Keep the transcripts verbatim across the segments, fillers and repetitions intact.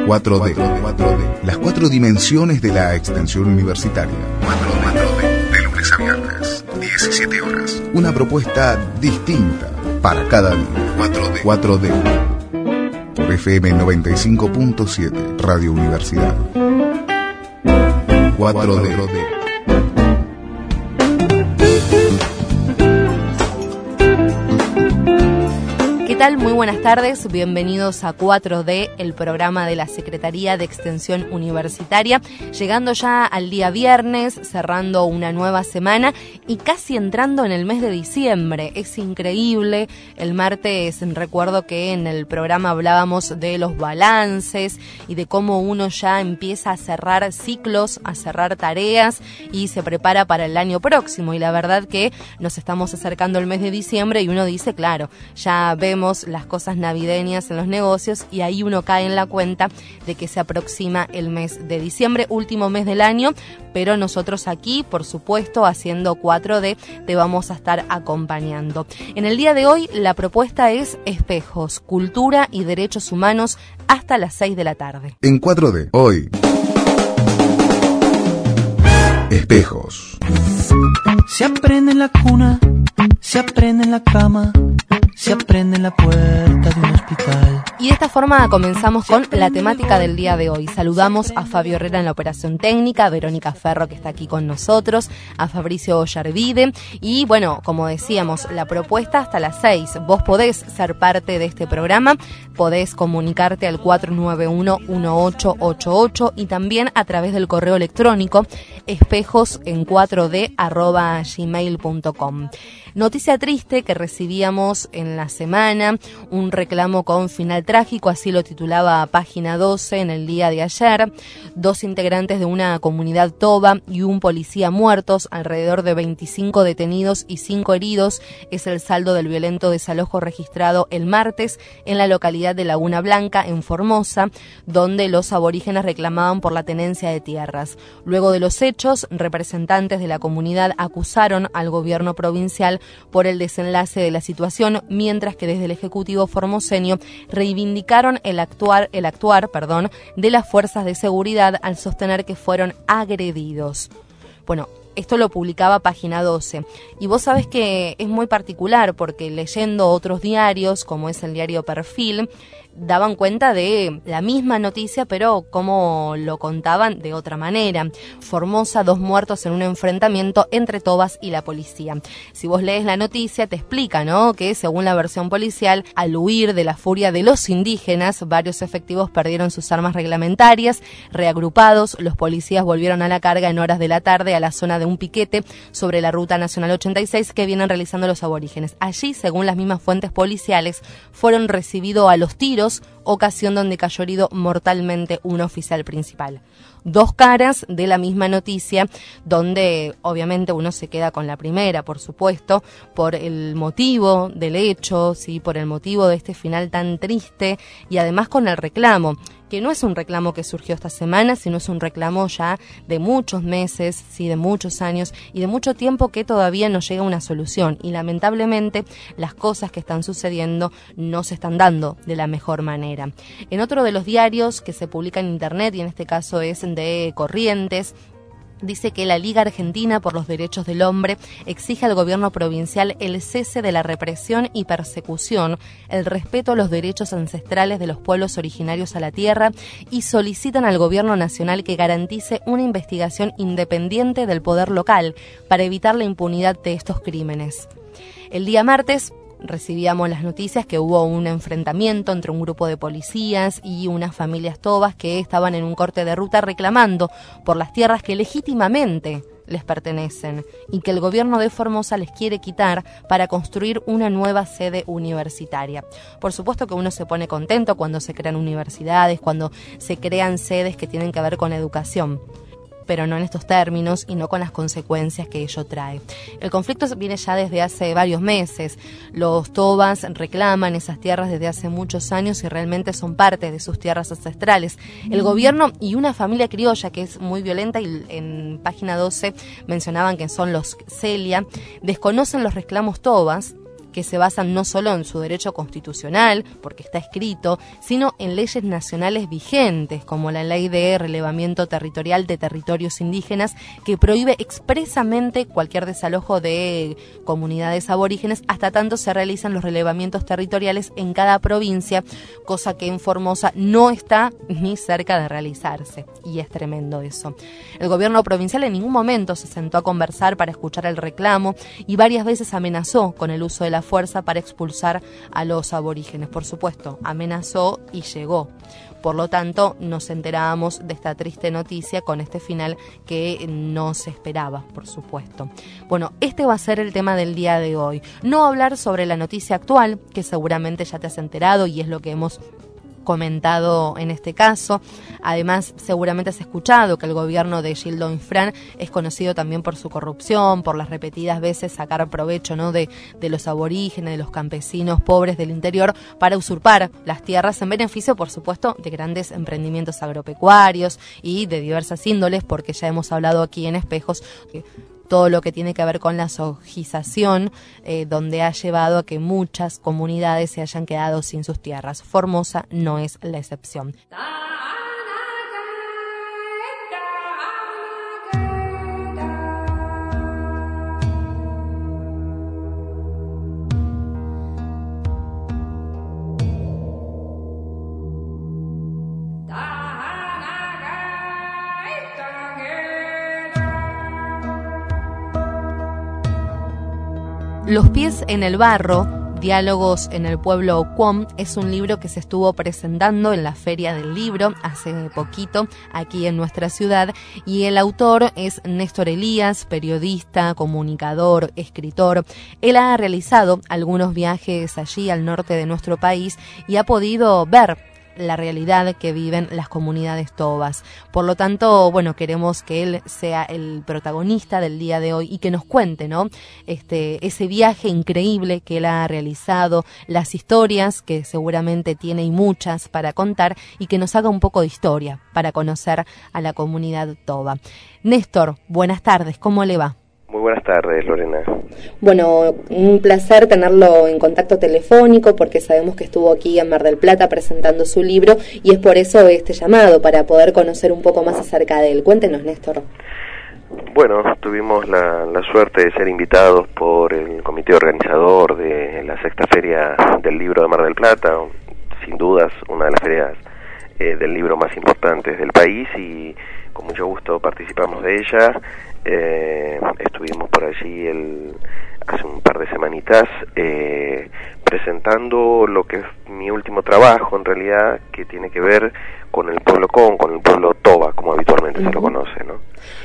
cuatro D. Las cuatro dimensiones de la extensión universitaria. cuatro D. De lunes a viernes, diecisiete horas. Una propuesta distinta para cada día. cuatro D. cuatro D. Por F M noventa y cinco punto siete, Radio Universidad. cuatro D. ¿Qué tal? Muy buenas tardes, bienvenidos a cuatro D, el programa de la Secretaría de Extensión Universitaria, llegando ya al día viernes, cerrando una nueva semana y casi entrando en el mes de diciembre. Es increíble. El martes recuerdo que en el programa hablábamos de los balances y de cómo uno ya empieza a cerrar ciclos, a cerrar tareas y se prepara para el año próximo, y la verdad que nos estamos acercando al mes de diciembre y uno dice, claro, ya vemos las cosas navideñas en los negocios y ahí uno cae en la cuenta de que se aproxima el mes de diciembre, último mes del año, pero nosotros aquí, por supuesto, haciendo cuatro D, te vamos a estar acompañando. En el día de hoy la propuesta es espejos, cultura y derechos humanos hasta las seis de la tarde. En cuatro D, hoy, espejos. Se aprende en la cuna, se aprende en la cama, se aprende en la puerta de un hospital. Y de esta forma comenzamos con la temática del día de hoy. Saludamos a Fabio Herrera en la operación técnica, a Verónica Ferro que está aquí con nosotros, a Fabricio Ollarvide y bueno, como decíamos, la propuesta hasta las seis. Vos podés ser parte de este programa, podés comunicarte al cuatro nueve uno, uno ocho ocho ocho y también a través del correo electrónico espejos en cuatro d arroba gmail punto com. Noticia triste que recibíamos en la semana, un reclamo con final trágico, así lo titulaba Página doce en el día de ayer. Dos integrantes de una comunidad toba y un policía muertos, alrededor de veinticinco detenidos y cinco heridos, es el saldo del violento desalojo registrado el martes en la localidad de Laguna Blanca, en Formosa, donde los aborígenes reclamaban por la tenencia de tierras. Luego de los hechos, representantes de la comunidad acusaron al gobierno provincial por el desenlace de la situación, mientras que desde el Ejecutivo formoseño reivindicaron el actuar, el actuar, perdón, de las fuerzas de seguridad al sostener que fueron agredidos. Bueno, esto lo publicaba Página doce. Y vos sabés que es muy particular porque leyendo otros diarios, como es el diario Perfil, daban cuenta de la misma noticia, pero como lo contaban de otra manera. Formosa, dos muertos en un enfrentamiento entre tobas y la policía. Si vos lees la noticia, te explica, ¿no?, que según la versión policial, al huir de la furia de los indígenas, varios efectivos perdieron sus armas reglamentarias. Reagrupados, los policías volvieron a la carga en horas de la tarde a la zona de un piquete sobre la Ruta Nacional ochenta y seis que vienen realizando los aborígenes. Allí, según las mismas fuentes policiales, fueron recibidos a los tiros, ocasión donde cayó herido mortalmente un oficial principal. Dos caras de la misma noticia, donde obviamente uno se queda con la primera, por supuesto, por el motivo del hecho, sí, por el motivo de este final tan triste y además con el reclamo, que no es un reclamo que surgió esta semana, sino es un reclamo ya de muchos meses, sí, de muchos años y de mucho tiempo que todavía no llega a una solución. Y lamentablemente las cosas que están sucediendo no se están dando de la mejor manera. En otro de los diarios que se publica en internet, y en este caso es de Corrientes, dice que la Liga Argentina por los Derechos del Hombre exige al gobierno provincial el cese de la represión y persecución, el respeto a los derechos ancestrales de los pueblos originarios a la tierra y solicitan al gobierno nacional que garantice una investigación independiente del poder local para evitar la impunidad de estos crímenes. El día martes recibíamos las noticias que hubo un enfrentamiento entre un grupo de policías y unas familias tobas que estaban en un corte de ruta reclamando por las tierras que legítimamente les pertenecen y que el gobierno de Formosa les quiere quitar para construir una nueva sede universitaria. Por supuesto que uno se pone contento cuando se crean universidades, cuando se crean sedes que tienen que ver con educación, pero no en estos términos y no con las consecuencias que ello trae. El conflicto viene ya desde hace varios meses. Los tobas reclaman esas tierras desde hace muchos años y realmente son parte de sus tierras ancestrales. El gobierno y una familia criolla que es muy violenta, y en Página doce mencionaban que son los Celia, desconocen los reclamos tobas, que se basan no solo en su derecho constitucional, porque está escrito, sino en leyes nacionales vigentes, como la Ley de Relevamiento Territorial de Territorios Indígenas, que prohíbe expresamente cualquier desalojo de comunidades aborígenes hasta tanto se realizan los relevamientos territoriales en cada provincia, cosa que en Formosa no está ni cerca de realizarse, y es tremendo eso. El gobierno provincial en ningún momento se sentó a conversar para escuchar el reclamo y varias veces amenazó con el uso de la fuerza para expulsar a los aborígenes. Por supuesto, amenazó y llegó. Por lo tanto, nos enterábamos de esta triste noticia con este final que no se esperaba, por supuesto. Bueno, este va a ser el tema del día de hoy. No hablar sobre la noticia actual, que seguramente ya te has enterado y es lo que hemos comentado en este caso. Además, seguramente has escuchado que el gobierno de Gildo Infran es conocido también por su corrupción, por las repetidas veces sacar provecho, ¿no?, de, de los aborígenes, de los campesinos pobres del interior para usurpar las tierras en beneficio, por supuesto, de grandes emprendimientos agropecuarios y de diversas índoles, porque ya hemos hablado aquí en Espejos que todo lo que tiene que ver con la sojización, eh, donde ha llevado a que muchas comunidades se hayan quedado sin sus tierras. Formosa no es la excepción. Los pies en el barro, diálogos en el pueblo Ocuom, es un libro que se estuvo presentando en la Feria del Libro hace poquito aquí en nuestra ciudad, y el autor es Néstor Elías, periodista, comunicador, escritor. Él ha realizado algunos viajes allí al norte de nuestro país y ha podido ver la realidad que viven las comunidades tobas. Por lo tanto, bueno, queremos que él sea el protagonista del día de hoy y que nos cuente, ¿no?, este, ese viaje increíble que él ha realizado, las historias que seguramente tiene y muchas para contar, y que nos haga un poco de historia para conocer a la comunidad toba. Néstor, buenas tardes, ¿cómo le va? Muy buenas tardes, Lorena. Bueno, un placer tenerlo en contacto telefónico porque sabemos que estuvo aquí en Mar del Plata presentando su libro y es por eso este llamado, para poder conocer un poco más acerca de él. Cuéntenos, Néstor. Bueno, tuvimos la, la suerte de ser invitados por el comité organizador de la sexta feria del libro de Mar del Plata, sin dudas una de las ferias eh, del libro más importantes del país, y con mucho gusto participamos de ella. Eh, estuvimos por allí el, hace un par de semanitas eh, presentando lo que es mi último trabajo, en realidad, que tiene que ver con el pueblo con, con el pueblo toba, como habitualmente uh-huh. se lo conoce, ¿no?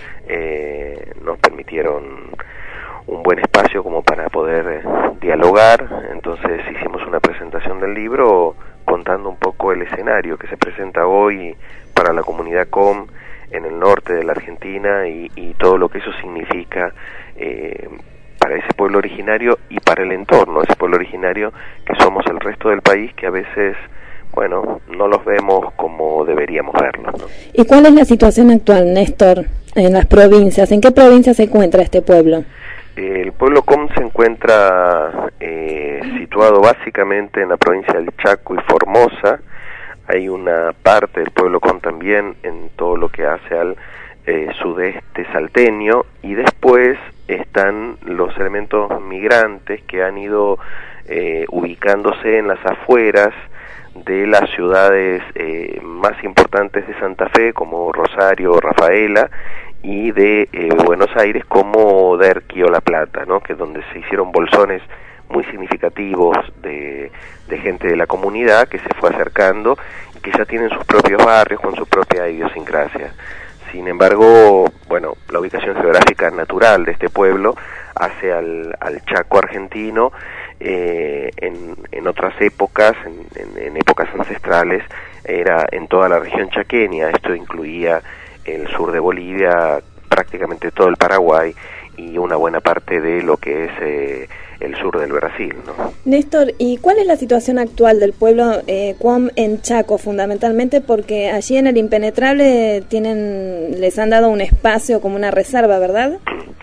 Eh, nos permitieron un buen espacio como para poder eh, dialogar, entonces hicimos una presentación del libro contando un poco el escenario que se presenta hoy para la comunidad com en el norte de la Argentina y, y todo lo que eso significa eh, para ese pueblo originario y para el entorno, ese pueblo originario que somos el resto del país, que a veces, bueno, no los vemos como deberíamos verlos, ¿no? ¿Y cuál es la situación actual, Néstor, en las provincias? ¿En qué provincia se encuentra este pueblo? El pueblo com se encuentra eh, situado básicamente en la provincia del Chaco y Formosa. Hay una parte del pueblo com también en todo lo que hace al eh, sudeste salteño, y después están los elementos migrantes que han ido eh, ubicándose en las afueras de las ciudades eh, más importantes de Santa Fe, como Rosario, Rafaela, y de eh, Buenos Aires, como Derqui o La Plata, ¿no?, que es donde se hicieron bolsones muy significativos de, de gente de la comunidad que se fue acercando y que ya tienen sus propios barrios con su propia idiosincrasia. Sin embargo, bueno, la ubicación geográfica natural de este pueblo hace al, al Chaco argentino. Eh, en, en otras épocas, en, en, en épocas ancestrales, era en toda la región chaqueña. Esto incluía el sur de Bolivia, prácticamente todo el Paraguay y una buena parte de lo que es eh, el sur del Brasil, ¿no? Néstor, ¿y cuál es la situación actual del pueblo eh, com en Chaco, fundamentalmente? Porque allí en el Impenetrable tienen, les han dado un espacio como una reserva, ¿verdad?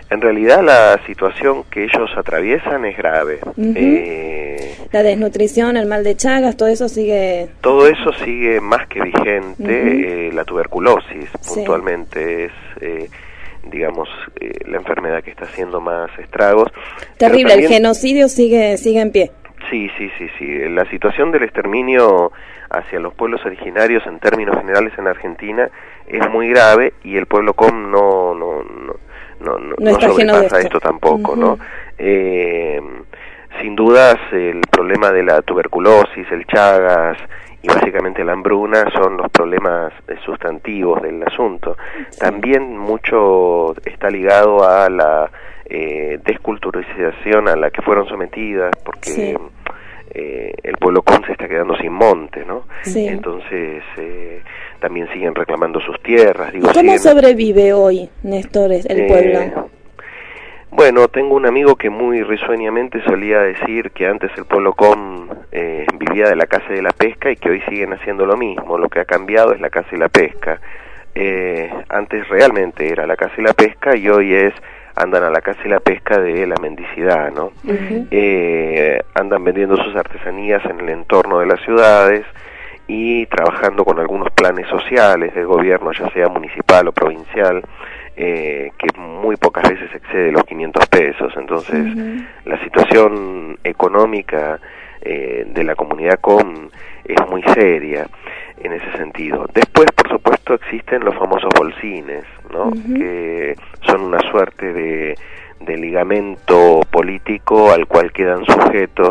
En realidad la situación que ellos atraviesan es grave. Uh-huh. eh, la desnutrición, el mal de Chagas, todo eso sigue... Todo eso sigue más que vigente. Uh-huh. eh, la tuberculosis, sí. puntualmente, es... Eh, digamos, eh, la enfermedad que está haciendo más estragos. Terrible, también, el genocidio sigue sigue en pie. Sí, sí, sí, sí. La situación del exterminio hacia los pueblos originarios en términos generales en Argentina es muy grave y el pueblo C O M no no no no, no, no sobrepasa esto. esto tampoco, uh-huh. ¿no? Eh, sin dudas el problema de la tuberculosis, el Chagas y básicamente la hambruna son los problemas sustantivos del asunto. Sí. También mucho está ligado a la eh, desculturización a la que fueron sometidas, porque sí. eh, el pueblo C O M se está quedando sin monte, ¿no? Sí. Entonces eh, también siguen reclamando sus tierras. Digo, ¿Y cómo siguen... sobrevive hoy, Néstor, el eh, pueblo? Bueno, tengo un amigo que muy risueñamente solía decir que antes el pueblo C O M eh, vivía de la caza y de la pesca y que hoy siguen haciendo lo mismo. Lo que ha cambiado es la caza y la pesca. Eh, antes realmente era la caza y la pesca y hoy es andan a la caza y la pesca de la mendicidad, ¿no? Uh-huh. Eh, andan vendiendo sus artesanías en el entorno de las ciudades y trabajando con algunos planes sociales del gobierno, ya sea municipal o provincial, Eh, que muy pocas veces excede los quinientos pesos. Entonces, uh-huh. la situación económica eh, de la comunidad C O M es muy seria en ese sentido. Después, por supuesto, existen los famosos bolsines, ¿no? Uh-huh. Que son una suerte de, de ligamento político al cual quedan sujetos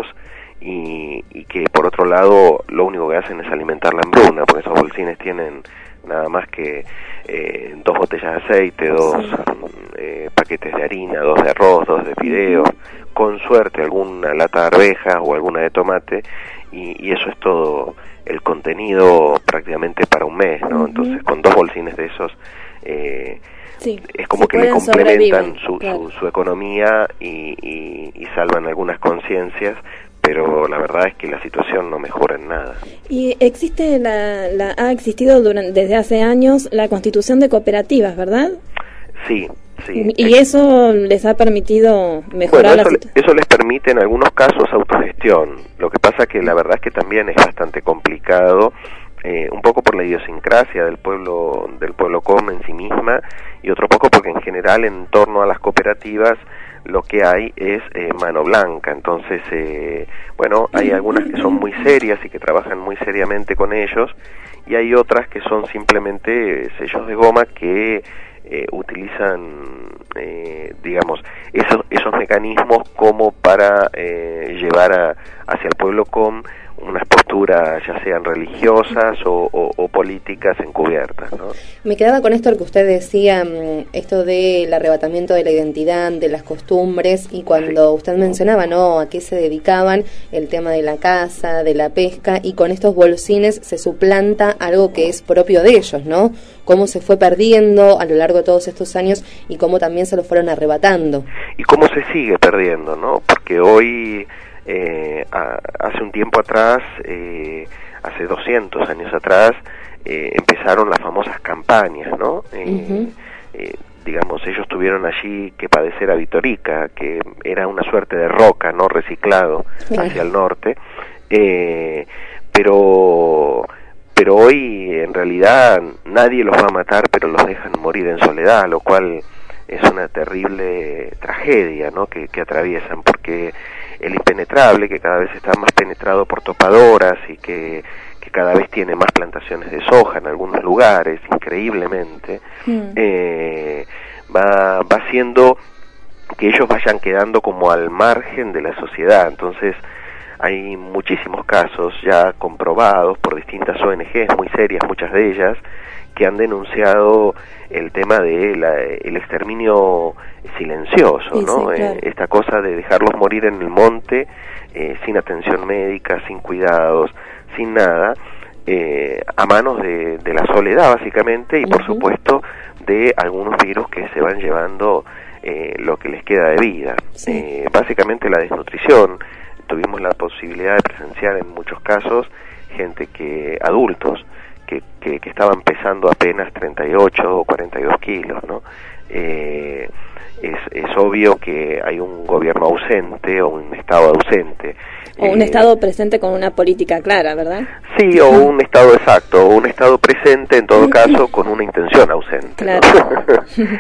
y, y que, por otro lado, lo único que hacen es alimentar la hambruna, porque esos bolsines tienen nada más que eh, dos botellas de aceite, dos eh, paquetes de harina, dos de arroz, dos de fideos, con suerte alguna lata de arvejas o alguna de tomate, y, y eso es todo el contenido prácticamente para un mes, ¿no? Uh-huh. Entonces, con dos bolsines de esos, eh, sí, es como que le complementan su, claro. su, su economía y, y, y salvan algunas conciencias, pero la verdad es que la situación no mejora en nada. Y existe la, la ha existido durante, desde hace años la constitución de cooperativas, ¿verdad? Sí, sí. Y es, eso les ha permitido mejorar bueno, eso, la situación. Eso les permite en algunos casos autogestión. Lo que pasa que la verdad es que también es bastante complicado, eh, un poco por la idiosincrasia del pueblo del pueblo C O M en sí misma y otro poco porque en general en torno a las cooperativas lo que hay es eh, mano blanca. Entonces, eh, bueno, hay algunas que son muy serias y que trabajan muy seriamente con ellos, y hay otras que son simplemente sellos de goma que eh, utilizan, eh, digamos, esos, esos mecanismos como para eh, llevar a, hacia el pueblo C O M unas posturas ya sean religiosas o, o, o políticas encubiertas, ¿no? Me quedaba con esto que usted decía, esto del arrebatamiento de la identidad, de las costumbres, y cuando sí. usted mencionaba, ¿no?, a qué se dedicaban, el tema de la caza, de la pesca, y con estos bolsines se suplanta algo que es propio de ellos, ¿no? Cómo se fue perdiendo a lo largo de todos estos años y cómo también se lo fueron arrebatando. Y cómo se sigue perdiendo, ¿no? Porque hoy... Eh, a, hace un tiempo atrás, eh, hace doscientos años atrás, eh, empezaron las famosas campañas, ¿no? Eh, uh-huh. eh, digamos, ellos tuvieron allí que padecer a Vitorica, que era una suerte de roca, ¿no?, reciclado uh-huh. hacia el norte, eh, pero pero hoy en realidad nadie los va a matar, pero los dejan morir en soledad, lo cual es una terrible tragedia, ¿no?, que, que atraviesan, porque el impenetrable, que cada vez está más penetrado por topadoras y que, que cada vez tiene más plantaciones de soja en algunos lugares, increíblemente, mm. eh, va, va haciendo que ellos vayan quedando como al margen de la sociedad. Entonces hay muchísimos casos ya comprobados por distintas O N Ges muy serias, muchas de ellas, que han denunciado el tema de la, el exterminio silencioso, sí, ¿no? Sí, claro. eh, esta cosa de dejarlos morir en el monte eh, sin atención médica, sin cuidados, sin nada, eh, a manos de, de la soledad básicamente y uh-huh. por supuesto de algunos virus que se van llevando eh, lo que les queda de vida. Sí. Eh, básicamente la desnutrición. Tuvimos la posibilidad de presenciar en muchos casos gente que, adultos, que, que, que estaban pesando apenas treinta y ocho o cuarenta y dos kilos, ¿no? Eh, es, es obvio que hay un gobierno ausente o un Estado ausente. O un eh, Estado presente con una política clara, ¿verdad? Sí, o un Estado exacto, o un Estado presente en todo caso con una intención ausente. Claro. ¿No?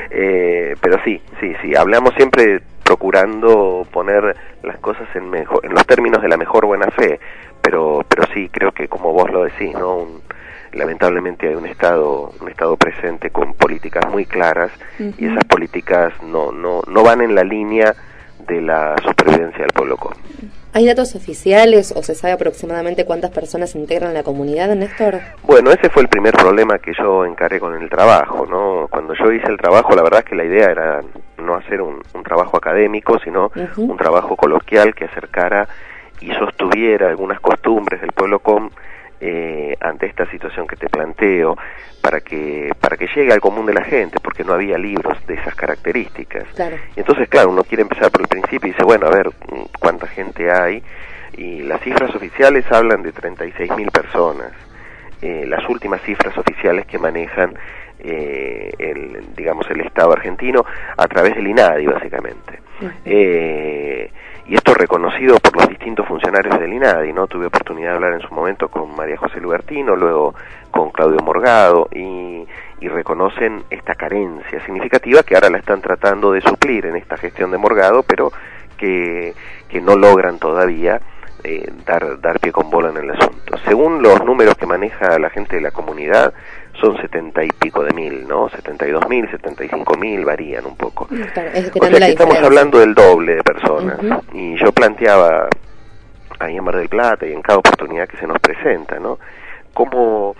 eh, pero sí, sí, sí, hablamos siempre procurando poner las cosas en, mejor, en los términos de la mejor buena fe, pero pero sí, creo que como vos lo decís, ¿no? Un, lamentablemente hay un Estado un Estado presente con políticas muy claras, uh-huh. y esas políticas no, no, no van en la línea de la supervivencia del pueblo com. ¿Hay datos oficiales o se sabe aproximadamente cuántas personas integran la comunidad, Néstor? Bueno, ese fue el primer problema que yo encaré con el trabajo, ¿no? Cuando yo hice el trabajo, la verdad es que la idea era no hacer un, un trabajo académico, sino uh-huh. un trabajo coloquial que acercara y sostuviera algunas costumbres del pueblo com eh, ante esta situación que te planteo, para que para que llegue al común de la gente, porque no había libros de esas características. Claro. Y entonces, claro, uno quiere empezar por el principio y dice, bueno, a ver, ¿cuánta gente hay? Y las cifras oficiales hablan de treinta y seis mil personas. Eh, las últimas cifras oficiales que manejan eh, el, digamos, el Estado argentino a través del INADI, básicamente. Uh-huh. Eh, y esto reconocido por los distintos funcionarios del INADI, ¿no? Tuve oportunidad de hablar en su momento con María José Lubertino, luego con Claudio Morgado, y, y reconocen esta carencia significativa que ahora la están tratando de suplir en esta gestión de Morgado, pero que, que no logran todavía eh, dar, dar pie con bola en el asunto. Según los números que maneja la gente de la comunidad, son setenta y pico de mil, ¿no? setenta y dos mil, setenta y cinco mil, varían un poco. Claro, es o sea que estamos hablando del doble de personas. Uh-huh. Y yo planteaba ahí en Mar del Plata y en cada oportunidad que se nos presenta, ¿no? ¿Cómo,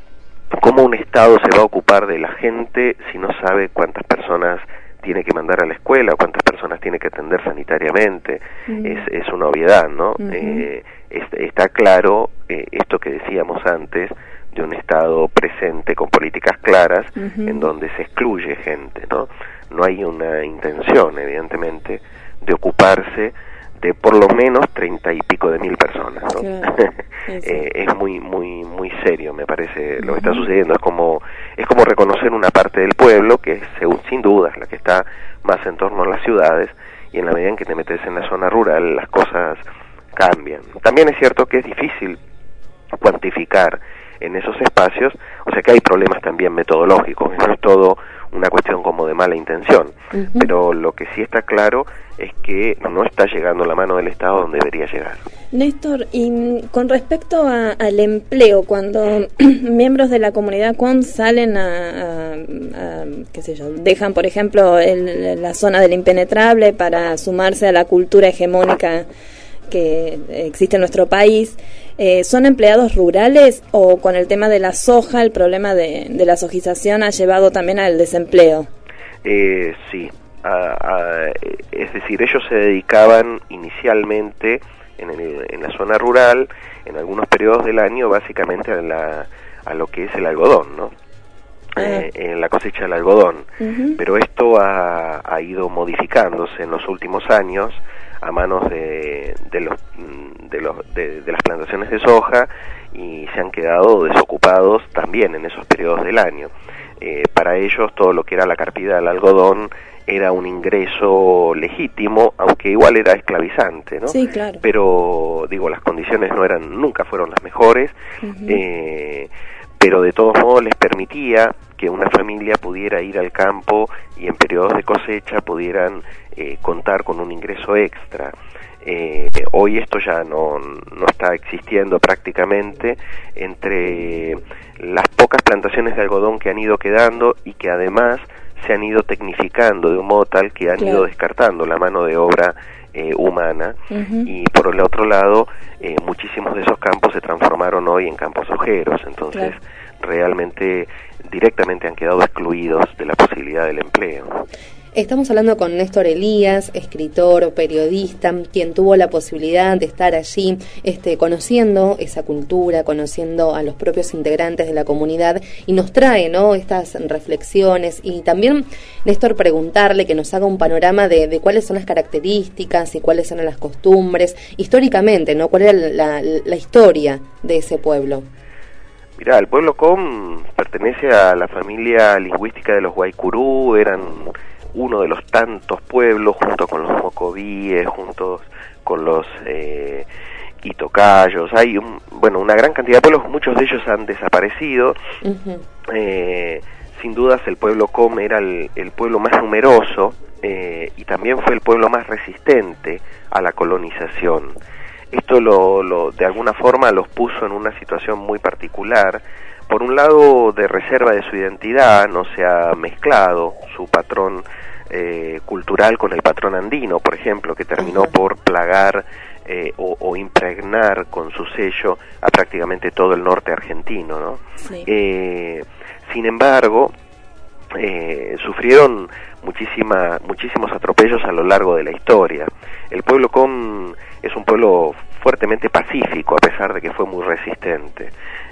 cómo un Estado se va a ocupar de la gente si no sabe cuántas personas tiene que mandar a la escuela, cuántas personas tiene que atender sanitariamente? Uh-huh. Es, es una obviedad, ¿no? Uh-huh. Eh, es, está claro eh, esto que decíamos antes, de un Estado presente con políticas claras, uh-huh. en donde se excluye gente, ¿no? No hay una intención, evidentemente, de ocuparse de por lo menos treinta y pico de mil personas, ¿no? Claro. eh, es muy, muy, muy serio, me parece, uh-huh. lo que está sucediendo. Es como, es como reconocer una parte del pueblo que es, sin duda, la que está más en torno a las ciudades, y en la medida en que te metes en la zona rural, las cosas cambian. También es cierto que es difícil cuantificar en esos espacios, o sea que hay problemas también metodológicos, no es todo una cuestión como de mala intención, uh-huh. pero lo que sí está claro es que no está llegando la mano del Estado donde debería llegar. Néstor, y con respecto a, al empleo, cuando miembros de la comunidad com salen a, a, a qué sé yo, dejan por ejemplo el, la zona del impenetrable para sumarse a la cultura hegemónica que existe en nuestro país, eh, ¿son empleados rurales o con el tema de la soja, el problema de, de la sojización ha llevado también al desempleo? Eh, sí, a, a, es decir, ellos se dedicaban inicialmente en, el, en la zona rural, en algunos periodos del año, básicamente a, la, a lo que es el algodón, ¿no? Ah. Eh, en la cosecha del algodón, uh-huh. pero esto ha, ha ido modificándose en los últimos años a manos de, de los de los de, de las plantaciones de soja, y se han quedado desocupados también en esos periodos del año. Eh, para ellos todo lo que era la carpida del algodón era un ingreso legítimo, aunque igual era esclavizante, ¿no? Sí, claro. Pero digo, las condiciones no eran, nunca fueron las mejores, uh-huh. eh, pero de todos modos les permitía que una familia pudiera ir al campo y en periodos de cosecha pudieran eh, contar con un ingreso extra. Eh, hoy esto ya no, no está existiendo prácticamente, entre las pocas plantaciones de algodón que han ido quedando y que además se han ido tecnificando de un modo tal que han claro. ido descartando la mano de obra eh, humana, uh-huh. y por el otro lado eh, muchísimos de esos campos se transformaron hoy en campos sojeros, entonces claro. realmente directamente han quedado excluidos de la posibilidad del empleo. Estamos hablando con Néstor Elías, escritor, periodista, quien tuvo la posibilidad de estar allí este, conociendo esa cultura, conociendo a los propios integrantes de la comunidad, y nos trae, ¿no?, estas reflexiones. Y también, Néstor, preguntarle que nos haga un panorama de, de cuáles son las características y cuáles son las costumbres, históricamente, ¿no?, cuál era la, la, la historia de ese pueblo. Mirá, el pueblo com pertenece a la familia lingüística de los Guaycurú, eran uno de los tantos pueblos, junto con los mocovíes, juntos con los eh, itocayos. Hay un, bueno, una gran cantidad de pueblos, muchos de ellos han desaparecido. Uh-huh. eh, sin dudas el pueblo Com era el, el pueblo más numeroso eh, y también fue el pueblo más resistente a la colonización. Esto lo, lo, de alguna forma los puso en una situación muy particular. Por un lado, de reserva de su identidad, no se ha mezclado su patrón eh, cultural con el patrón andino, por ejemplo, que terminó uh-huh. por plagar eh, o, o impregnar con su sello a prácticamente todo el norte argentino, ¿no? Sí. Eh, sin embargo, eh, sufrieron muchísima, muchísimos atropellos a lo largo de la historia. El pueblo Com es un pueblo fuertemente pacífico, a pesar de que fue muy resistente.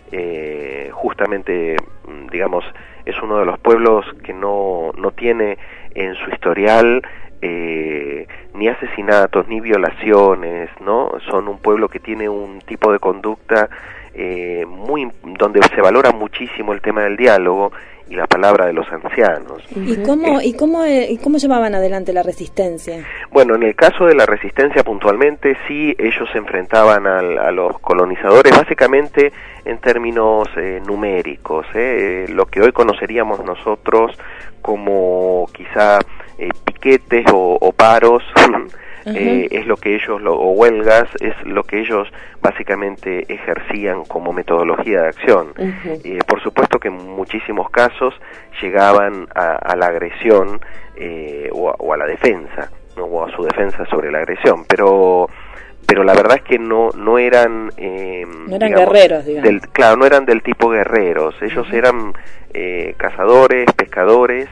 Eh, justamente, digamos, es uno de los pueblos que no, no tiene en su historial eh, ni asesinatos, ni violaciones, ¿no? Son un pueblo que tiene un tipo de conducta eh, muy, donde se valora muchísimo el tema del diálogo y la palabra de los ancianos. ¿Y cómo, y cómo, y cómo llevaban adelante la resistencia? Bueno, en el caso de la resistencia puntualmente, sí, ellos se enfrentaban al, a los colonizadores, básicamente en términos eh, numéricos, eh, lo que hoy conoceríamos nosotros como quizá eh, piquetes o, o paros, Uh-huh. Eh, es lo que ellos, lo, o huelgas, es lo que ellos básicamente ejercían como metodología de acción. Uh-huh. Eh, por supuesto que en muchísimos casos llegaban a, a la agresión eh, o, a, o a la defensa, ¿no? O a su defensa sobre la agresión, pero pero la verdad es que no no eran eh, no eran digamos, guerreros, digamos. Del, claro, no eran del tipo guerreros, ellos uh-huh. eran eh, cazadores, pescadores,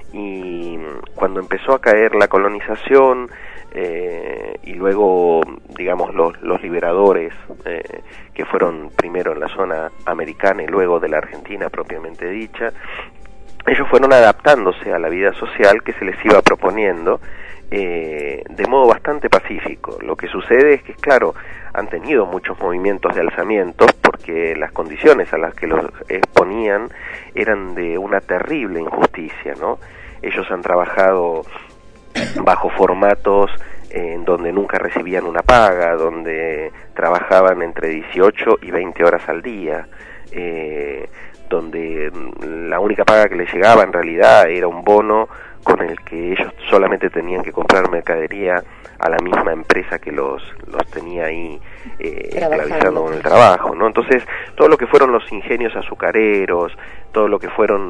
y cuando empezó a caer la colonización Eh, y luego, digamos, los, los liberadores, eh, que fueron primero en la zona americana y luego de la Argentina propiamente dicha, ellos fueron adaptándose a la vida social que se les iba proponiendo eh, de modo bastante pacífico. Lo que sucede es que, claro, han tenido muchos movimientos de alzamientos porque las condiciones a las que los exponían eran de una terrible injusticia, ¿no? Ellos han trabajado bajo formatos en donde nunca recibían una paga, donde trabajaban entre dieciocho y veinte horas al día, eh, donde la única paga que les llegaba en realidad era un bono con el que ellos solamente tenían que comprar mercadería a la misma empresa que los los tenía ahí eh, esclavizando con el trabajo, ¿no? Entonces, todo lo que fueron los ingenios azucareros, todo lo que fueron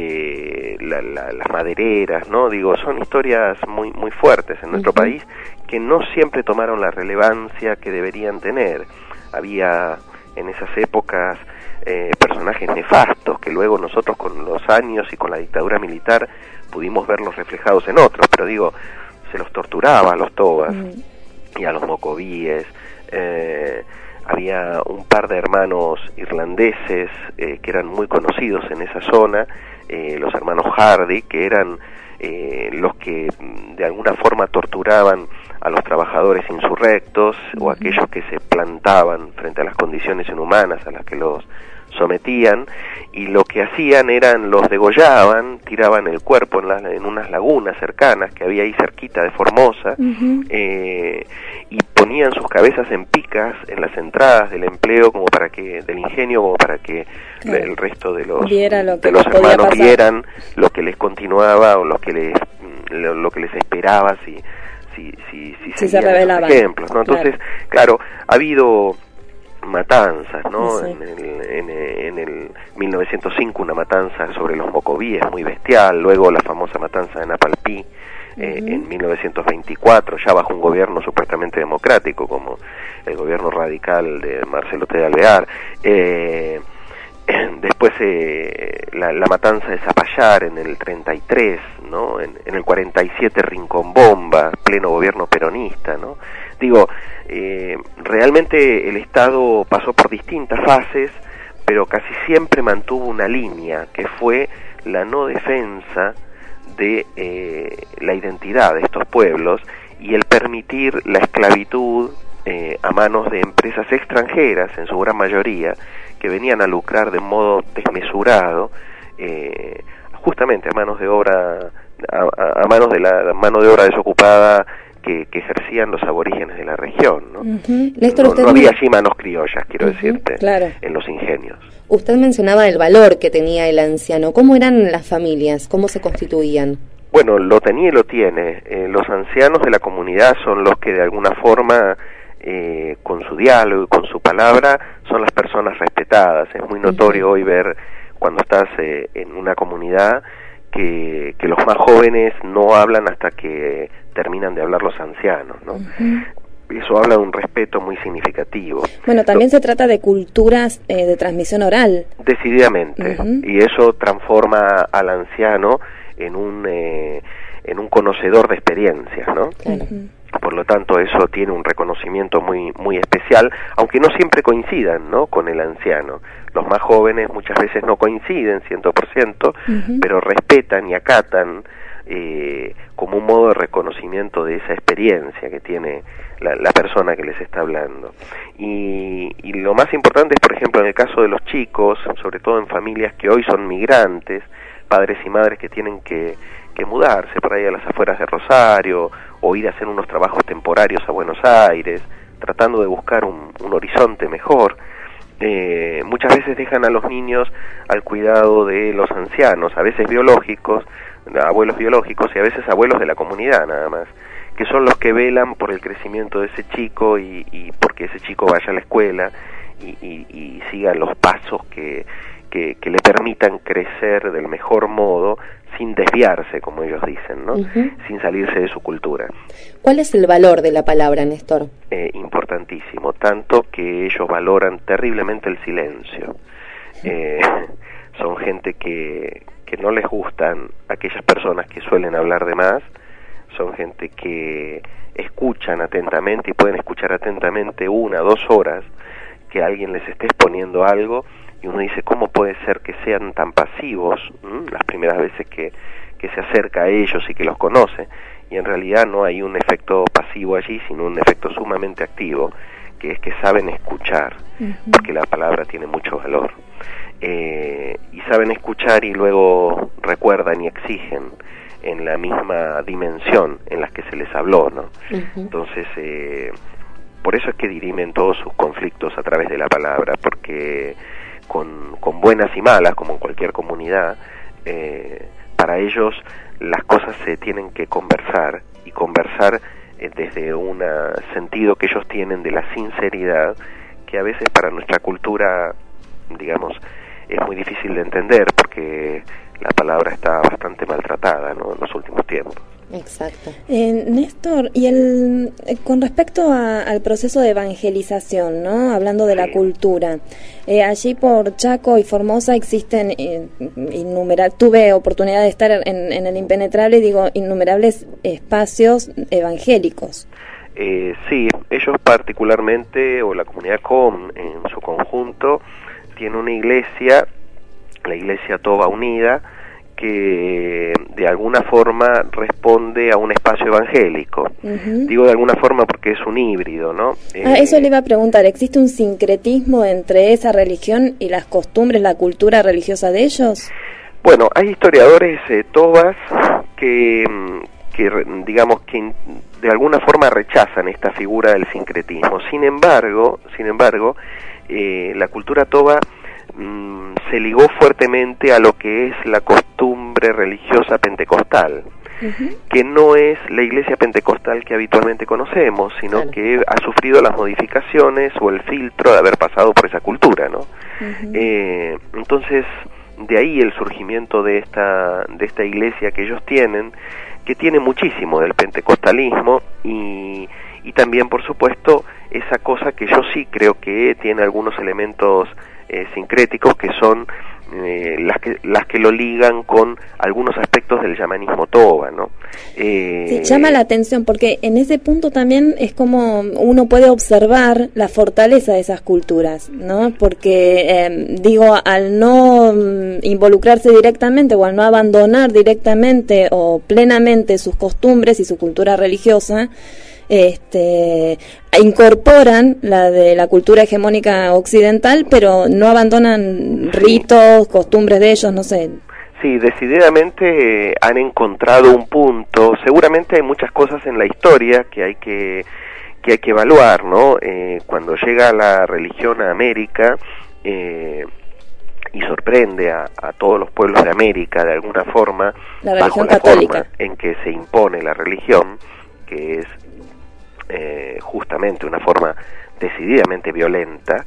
eh, la, la, las madereras, ¿no? Digo, son historias muy muy fuertes en nuestro uh-huh. país que no siempre tomaron la relevancia que deberían tener. Había en esas épocas eh, personajes nefastos que luego nosotros con los años y con la dictadura militar pudimos verlos reflejados en otros, pero digo, se los torturaba a los tobas uh-huh. y a los mocovíes. Eh, había un par de hermanos irlandeses eh, que eran muy conocidos en esa zona, eh, los hermanos Hardy, que eran eh, los que de alguna forma torturaban a los trabajadores insurrectos uh-huh. o aquellos que se plantaban frente a las condiciones inhumanas a las que los sometían, y lo que hacían eran los degollaban, tiraban el cuerpo en, las, en unas lagunas cercanas que había ahí cerquita de Formosa, uh-huh. eh, y ponían sus cabezas en picas en las entradas del empleo como para que del ingenio como para que claro. el resto de los lo de los hermanos vieran lo que les continuaba o lo que les lo, lo que les esperaba si si si si, si se revelaban ejemplos, ¿no? Entonces, claro, claro ha habido matanzas, ¿no? Sí. En, el, en, en el mil novecientos cinco una matanza sobre los mocovíes muy bestial, luego la famosa matanza de Napalpí eh, uh-huh. en mil novecientos veinticuatro, ya bajo un gobierno supuestamente democrático como el gobierno radical de Marcelo T. de Alvear. Eh, después eh, la, la matanza de Zapallar en el treinta y tres, ¿no? En, en el cuarenta y siete Rincón Bomba, pleno gobierno peronista, ¿no? Digo, eh, realmente el Estado pasó por distintas fases, pero casi siempre mantuvo una línea, que fue la no defensa de eh, la identidad de estos pueblos y el permitir la esclavitud eh, a manos de empresas extranjeras, en su gran mayoría, que venían a lucrar de modo desmesurado, eh, justamente a manos de obra a, a manos de la, la mano de obra desocupada que, que ejercían los aborígenes de la región, ¿no? Uh-huh. Néstor, no, usted no había me... allí manos criollas, quiero uh-huh, decirte, claro. en los ingenios. Usted mencionaba el valor que tenía el anciano. ¿Cómo eran las familias? ¿Cómo se constituían? Bueno, lo tenía y lo tiene. Eh, los ancianos de la comunidad son los que de alguna forma, eh, con su diálogo y con su palabra, son las personas respetadas. Es muy notorio uh-huh. hoy ver, cuando estás eh, en una comunidad, que, que los más jóvenes no hablan hasta que terminan de hablar los ancianos, ¿no? Uh-huh. Eso habla de un respeto muy significativo. Bueno, también Lo, se trata de culturas eh, de transmisión oral. Decididamente, uh-huh. y eso transforma al anciano en un eh, en un conocedor de experiencias, ¿no? Claro. Uh-huh. Por lo tanto, eso tiene un reconocimiento muy muy especial, aunque no siempre coincidan, ¿no?, con el anciano. Los más jóvenes muchas veces no coinciden cien por ciento, uh-huh. pero respetan y acatan eh, como un modo de reconocimiento de esa experiencia que tiene la, la persona que les está hablando. Y, y lo más importante es, por ejemplo, en el caso de los chicos, sobre todo en familias que hoy son migrantes, padres y madres que tienen que, que mudarse por ahí a las afueras de Rosario, o ir a hacer unos trabajos temporarios a Buenos Aires, tratando de buscar un, un horizonte mejor. Eh, muchas veces dejan a los niños al cuidado de los ancianos, a veces biológicos, abuelos biológicos y a veces abuelos de la comunidad nada más, que son los que velan por el crecimiento de ese chico y, y porque ese chico vaya a la escuela y, y, y siga los pasos que, que, que le permitan crecer del mejor modo, sin desviarse, como ellos dicen, ¿no? Uh-huh. Sin salirse de su cultura. ¿Cuál es el valor de la palabra, Néstor? Eh, importantísimo, tanto que ellos valoran terriblemente el silencio. Eh, son gente que, que no les gustan aquellas personas que suelen hablar de más, son gente que escuchan atentamente y pueden escuchar atentamente una, dos horas que alguien les esté exponiendo algo, y uno dice, ¿cómo puede ser que sean tan pasivos ¿Mm? las primeras veces que, que se acerca a ellos y que los conoce? Y en realidad no hay un efecto pasivo allí, sino un efecto sumamente activo, que es que saben escuchar, uh-huh. porque la palabra tiene mucho valor. Eh, y saben escuchar y luego recuerdan y exigen en la misma dimensión en la que se les habló, ¿no? Uh-huh. Entonces, eh, por eso es que dirimen todos sus conflictos a través de la palabra, porque con, con buenas y malas, como en cualquier comunidad, eh, para ellos las cosas se tienen que conversar, y conversar eh, desde un sentido que ellos tienen de la sinceridad, que a veces para nuestra cultura, digamos, es muy difícil de entender, porque la palabra está bastante maltratada, ¿no?, en los últimos tiempos. Exacto. Eh, Néstor, y el eh, con respecto a, al proceso de evangelización, ¿no?, hablando de sí. la cultura, eh, allí por Chaco y Formosa existen eh, innumerables, tuve oportunidad de estar en, en el Impenetrable, digo, innumerables espacios evangélicos. Eh, sí, ellos particularmente, o la comunidad Com en su conjunto, tiene una iglesia, la iglesia Toba Unida, que de alguna forma responde a un espacio evangélico. Uh-huh. Digo de alguna forma porque es un híbrido, ¿no? Ah, eh, eso le iba a preguntar, ¿existe un sincretismo entre esa religión y las costumbres, la cultura religiosa de ellos? Bueno, hay historiadores eh, tobas que, que, digamos, que de alguna forma rechazan esta figura del sincretismo. Sin embargo, sin embargo, eh, la cultura toba mm, se ligó fuertemente a lo que es la costumbre religiosa pentecostal, uh-huh. que no es la iglesia pentecostal que habitualmente conocemos, sino claro. que ha sufrido las modificaciones o el filtro de haber pasado por esa cultura, ¿no? Uh-huh. Eh, entonces, de ahí el surgimiento de esta, de esta iglesia que ellos tienen, que tiene muchísimo del pentecostalismo y, y también, por supuesto, esa cosa que yo sí creo que tiene algunos elementos eh, sincréticos, que son eh, las que las que lo ligan con algunos aspectos del yamanismo toba, ¿no? Eh, sí, llama la atención porque en ese punto también es como uno puede observar la fortaleza de esas culturas, ¿no? Porque eh, digo, al no involucrarse directamente o al no abandonar directamente o plenamente sus costumbres y su cultura religiosa, este incorporan la de la cultura hegemónica occidental, pero no abandonan ritos, costumbres de ellos, no sé. Sí, decididamente eh, han encontrado un punto. Seguramente hay muchas cosas en la historia que hay que que hay que evaluar, ¿no? Eh, cuando llega la religión a América eh, y sorprende a, a todos los pueblos de América de alguna forma, la bajo religión la católica forma en que se impone la religión, que es eh, justamente una forma decididamente violenta.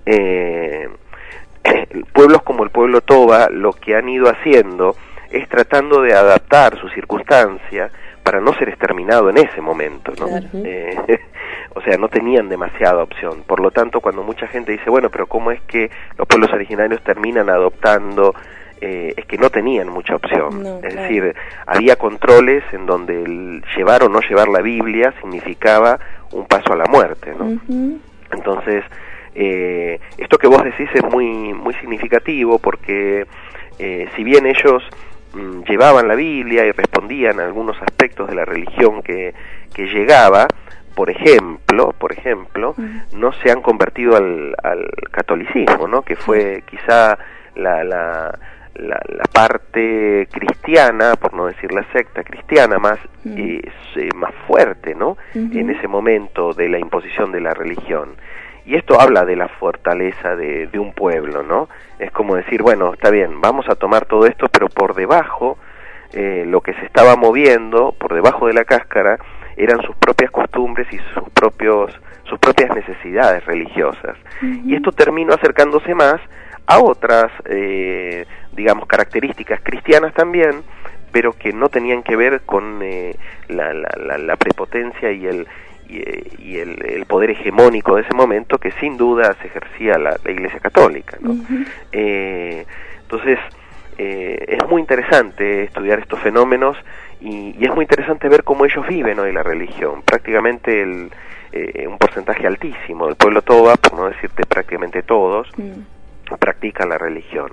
Eh, pueblos como el pueblo Toba lo que han ido haciendo es tratando de adaptar su circunstancia para no ser exterminado en ese momento, ¿no? Claro. Eh, o sea, no tenían demasiada opción. Por lo tanto, cuando mucha gente dice, bueno, pero ¿cómo es que los pueblos originarios terminan adoptando? Eh, es que no tenían mucha opción. No, es claro. decir, había controles en donde el llevar o no llevar la Biblia significaba un paso a la muerte, ¿no? Uh-huh. Entonces, eh, esto que vos decís es muy, muy significativo porque eh, si bien ellos mm, llevaban la Biblia y respondían a algunos aspectos de la religión que, que llegaba, por ejemplo, por ejemplo, uh-huh. no se han convertido al, al catolicismo, ¿no? Que fue quizá la, la, la, la parte cristiana, por no decir la secta cristiana, más, uh-huh. eh, más fuerte, ¿no? Uh-huh. En ese momento de la imposición de la religión. Y esto habla de la fortaleza de, de un pueblo, ¿no? Es como decir, bueno, está bien, vamos a tomar todo esto, pero por debajo, eh, lo que se estaba moviendo, por debajo de la cáscara, eran sus propias costumbres y sus propios sus propias necesidades religiosas. Uh-huh. Y esto terminó acercándose más a otras, eh, digamos, características cristianas también, pero que no tenían que ver con eh, la, la, la, la prepotencia y el y, y el, el poder hegemónico de ese momento, que sin duda se ejercía la, la Iglesia Católica, ¿no? Uh-huh. Eh, entonces, eh, es muy interesante estudiar estos fenómenos y, y es muy interesante ver cómo ellos viven hoy la religión. Prácticamente el, eh, un porcentaje altísimo del pueblo Toba, por no decirte prácticamente todos, uh-huh. practican la religión.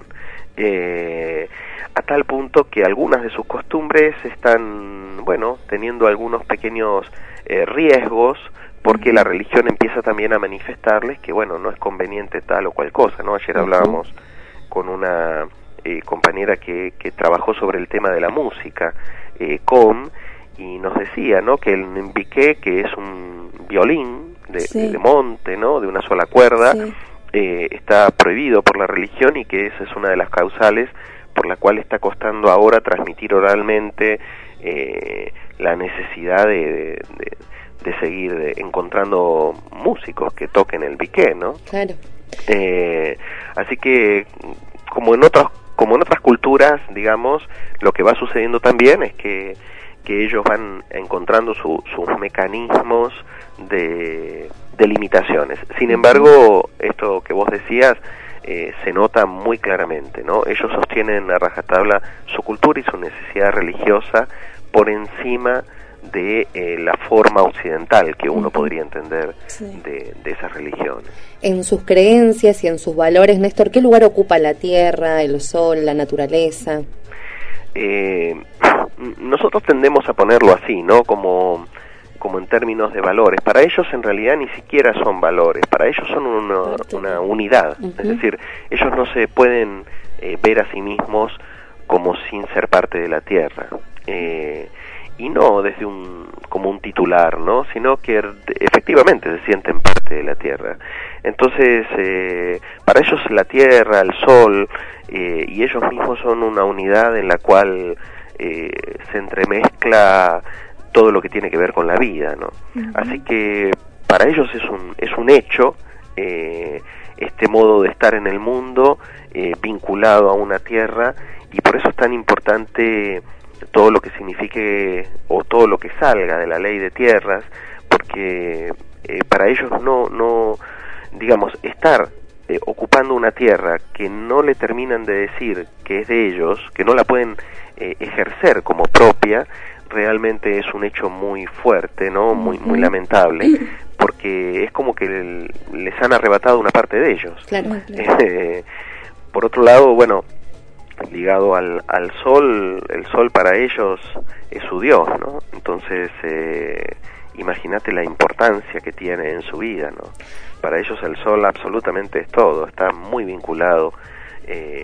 Eh, a tal punto que algunas de sus costumbres están, bueno, teniendo algunos pequeños Eh, riesgos, porque la religión empieza también a manifestarles que, bueno, no es conveniente tal o cual cosa, ¿no? Ayer hablábamos con una eh, compañera que, que trabajó sobre el tema de la música, eh, com, y nos decía, ¿no?, que el nembiqué, que es un violín de, sí. de monte, ¿no?, de una sola cuerda, sí. eh, está prohibido por la religión y que esa es una de las causales por la cual está costando ahora transmitir oralmente eh, la necesidad de, de, de seguir de, encontrando músicos que toquen el biqué, ¿no? Claro. Eh, así que, como en otras como en otras culturas, digamos, lo que va sucediendo también es que, que ellos van encontrando su, sus mecanismos de, de limitaciones. Sin embargo, esto que vos decías, Eh, se nota muy claramente, ¿no? Ellos sostienen a rajatabla su cultura y su necesidad religiosa por encima de eh, la forma occidental que uno uh-huh. podría entender sí. de, de esas religiones. En sus creencias y en sus valores, Néstor, ¿qué lugar ocupa la tierra, el sol, la naturaleza? Eh, nosotros tendemos a ponerlo así, ¿no? Como... como en términos de valores. Para ellos en realidad ni siquiera son valores, para ellos son una, una unidad, uh-huh. es decir, ellos no se pueden eh, ver a sí mismos como sin ser parte de la tierra, eh, y no desde un como un titular, ¿no?, sino que efectivamente se sienten parte de la tierra. Entonces, eh, para ellos la tierra, el sol, eh, y ellos mismos son una unidad en la cual eh, se entremezcla todo lo que tiene que ver con la vida, ¿no? Uh-huh. Así que para ellos es un es un hecho eh, este modo de estar en el mundo eh, vinculado a una tierra, y por eso es tan importante todo lo que signifique o todo lo que salga de la ley de tierras, porque eh, para ellos no no digamos estar eh, ocupando una tierra que no le terminan de decir que es de ellos, que no la pueden eh, ejercer como propia, realmente es un hecho muy fuerte, ¿no?, muy muy lamentable, porque es como que el, les han arrebatado una parte de ellos. Claro, claro. Eh, por otro lado, bueno, ligado al, al sol, el sol para ellos es su Dios, ¿no? Entonces, eh, imagínate la importancia que tiene en su vida, ¿no? Para ellos el sol absolutamente es todo, está muy vinculado eh,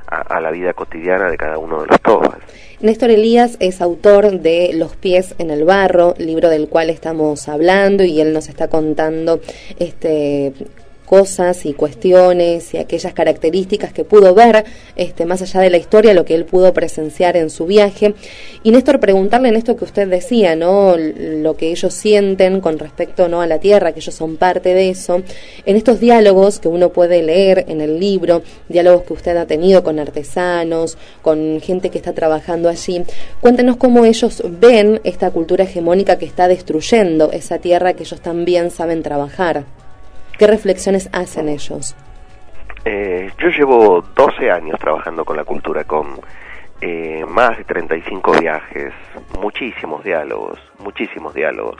a, a la vida cotidiana de cada uno de los tobas. Néstor Elías es autor de Los pies en el barro, libro del cual estamos hablando, y él nos está contando este cosas y cuestiones y aquellas características que pudo ver, este, más allá de la historia, lo que él pudo presenciar en su viaje. Y Néstor, preguntarle en esto que usted decía, ¿no? Lo que ellos sienten con respecto, ¿no?, a la tierra, que ellos son parte de eso. En estos diálogos que uno puede leer en el libro, diálogos que usted ha tenido con artesanos, con gente que está trabajando allí, cuéntenos cómo ellos ven esta cultura hegemónica que está destruyendo esa tierra que ellos también saben trabajar. ¿Qué reflexiones hacen ellos? Eh, yo llevo doce años trabajando con la cultura com, eh, más de treinta y cinco viajes, muchísimos diálogos, muchísimos diálogos.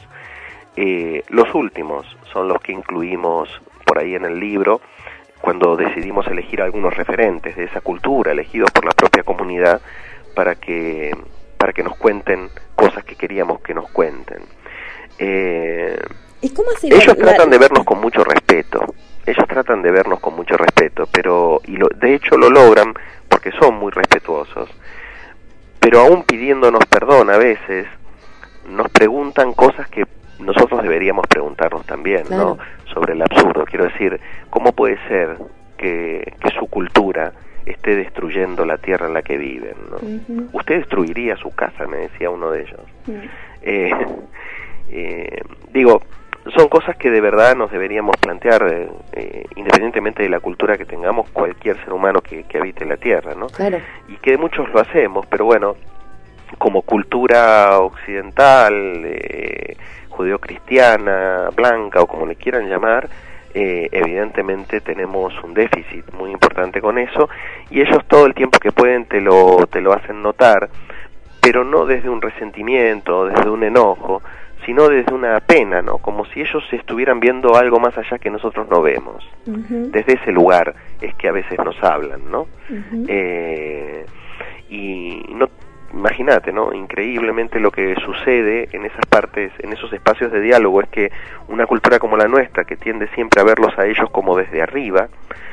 Eh, los últimos son los que incluimos por ahí en el libro, cuando decidimos elegir algunos referentes de esa cultura, elegidos por la propia comunidad, para que, para que nos cuenten cosas que queríamos que nos cuenten. Eh, ¿Y cómo así ellos la, tratan la... de vernos con mucho respeto, ellos tratan de vernos con mucho respeto, pero y lo, de hecho lo logran porque son muy respetuosos, pero aún pidiéndonos perdón a veces, nos preguntan cosas que nosotros deberíamos preguntarnos también, claro, ¿no? Sobre el absurdo, quiero decir, ¿cómo puede ser que, que su cultura esté destruyendo la tierra en la que viven, ¿no? Uh-huh. Usted destruiría su casa, me decía uno de ellos. Uh-huh. eh, eh, digo, son cosas que de verdad nos deberíamos plantear, eh, eh, independientemente de la cultura que tengamos, cualquier ser humano que, que habite la tierra, ¿no? Claro. Y que muchos lo hacemos, pero bueno, como cultura occidental, eh, judeocristiana, blanca o como le quieran llamar, eh, evidentemente tenemos un déficit muy importante con eso, y ellos todo el tiempo que pueden te lo, te lo hacen notar, pero no desde un resentimiento, desde un enojo, sino desde una pena, ¿no? Como si ellos estuvieran viendo algo más allá que nosotros no vemos. Uh-huh. Desde ese lugar es que a veces nos hablan, ¿no? Uh-huh. Eh, y no, imagínate, ¿no? Increíblemente lo que sucede en esas partes, en esos espacios de diálogo, es que una cultura como la nuestra, que tiende siempre a verlos a ellos como desde arriba,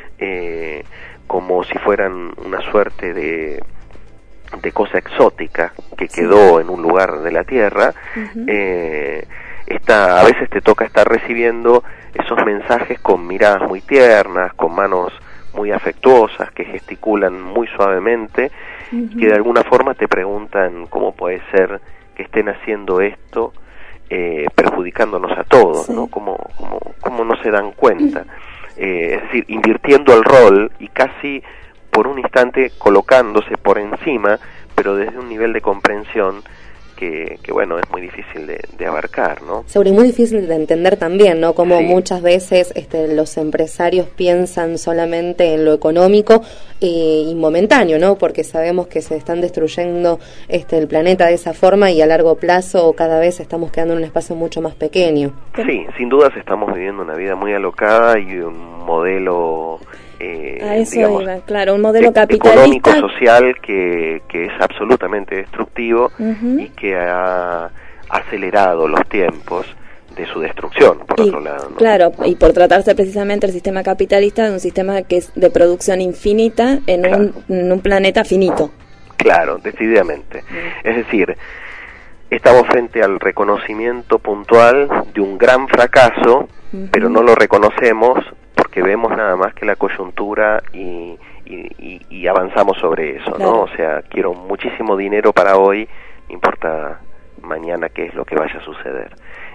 eh, como si fueran una suerte de de cosa exótica que quedó sí. en un lugar de la tierra, uh-huh. eh, está, a veces te toca estar recibiendo esos mensajes con miradas muy tiernas, con manos muy afectuosas, que gesticulan muy suavemente, uh-huh. y que de alguna forma te preguntan cómo puede ser que estén haciendo esto, eh, perjudicándonos a todos, sí. ¿no? ¿Cómo, cómo, cómo no se dan cuenta? Eh, es decir, invirtiendo el rol y casi por un instante colocándose por encima, pero desde un nivel de comprensión que, que bueno, es muy difícil de, de abarcar, ¿no? Sobre muy difícil de entender también, ¿no? Como sí. muchas veces este, los empresarios piensan solamente en lo económico eh, y momentáneo, ¿no? Porque sabemos que se están destruyendo este, el planeta de esa forma, y a largo plazo cada vez estamos quedando en un espacio mucho más pequeño. Sí, sin dudas estamos viviendo una vida muy alocada y un modelo... Eh, a eso digamos, iba, claro, un modelo e- capitalista económico-social que, que es absolutamente destructivo, uh-huh. y que ha acelerado los tiempos de su destrucción, por y, otro lado, ¿no? Claro, y por tratarse precisamente el sistema capitalista de un sistema que es de producción infinita en, claro. un, en un planeta finito. Claro, decididamente. Uh-huh. Es decir, estamos frente al reconocimiento puntual de un gran fracaso, uh-huh. pero no lo reconocemos porque vemos nada más que la coyuntura y, y, y, y avanzamos sobre eso, claro. ¿no? O sea, quiero muchísimo dinero para hoy, no importa mañana qué es lo que vaya a suceder.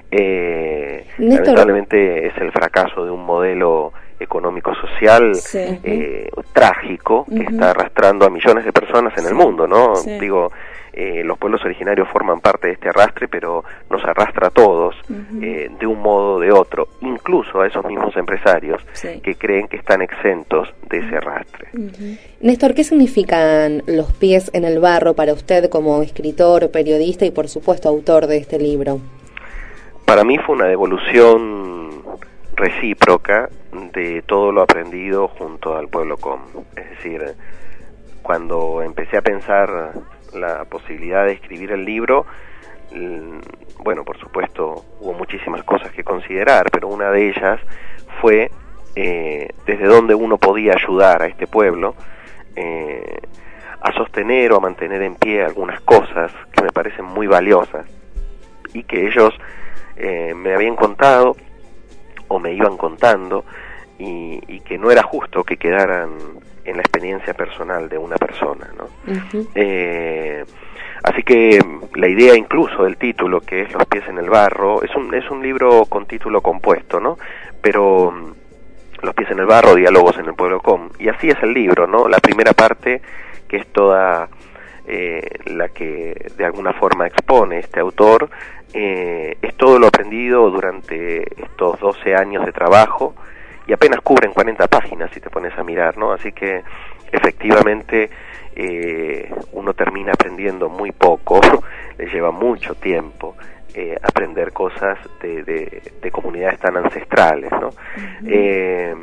Eh, lamentablemente es el fracaso de un modelo económico-social sí. eh, trágico que uh-huh. está arrastrando a millones de personas en sí. el mundo, ¿no? Sí. Digo, eh, los pueblos originarios forman parte de este arrastre, pero nos arrastra a todos uh-huh. eh, de un modo o de otro, incluso a esos mismos empresarios sí. que creen que están exentos de ese arrastre. Uh-huh. Néstor, ¿qué significan los pies en el barro para usted como escritor, periodista y por supuesto autor de este libro? Para mí fue una devolución recíproca de todo lo aprendido junto al pueblo com. Es decir, cuando empecé a pensar la posibilidad de escribir el libro, bueno, por supuesto hubo muchísimas cosas que considerar, pero una de ellas fue eh, desde dónde uno podía ayudar a este pueblo eh, a sostener o a mantener en pie algunas cosas que me parecen muy valiosas y que ellos eh, me habían contado o me iban contando y, y que no era justo que quedaran en la experiencia personal de una persona, ¿no? Uh-huh. eh, así que la idea incluso del título, que es Los pies en el barro, es un, es un libro con título compuesto, ¿no? Pero Los pies en el barro, diálogos en el pueblo com, y así es el libro, ¿no? La primera parte, que es toda eh, la que de alguna forma expone este autor, eh, es todo lo aprendido durante estos doce años de trabajo, y apenas cubren cuarenta páginas si te pones a mirar, ¿no? Así que efectivamente eh, uno termina aprendiendo muy poco, le lleva mucho tiempo eh, aprender cosas de, de, de comunidades tan ancestrales, ¿no? Uh-huh. eh,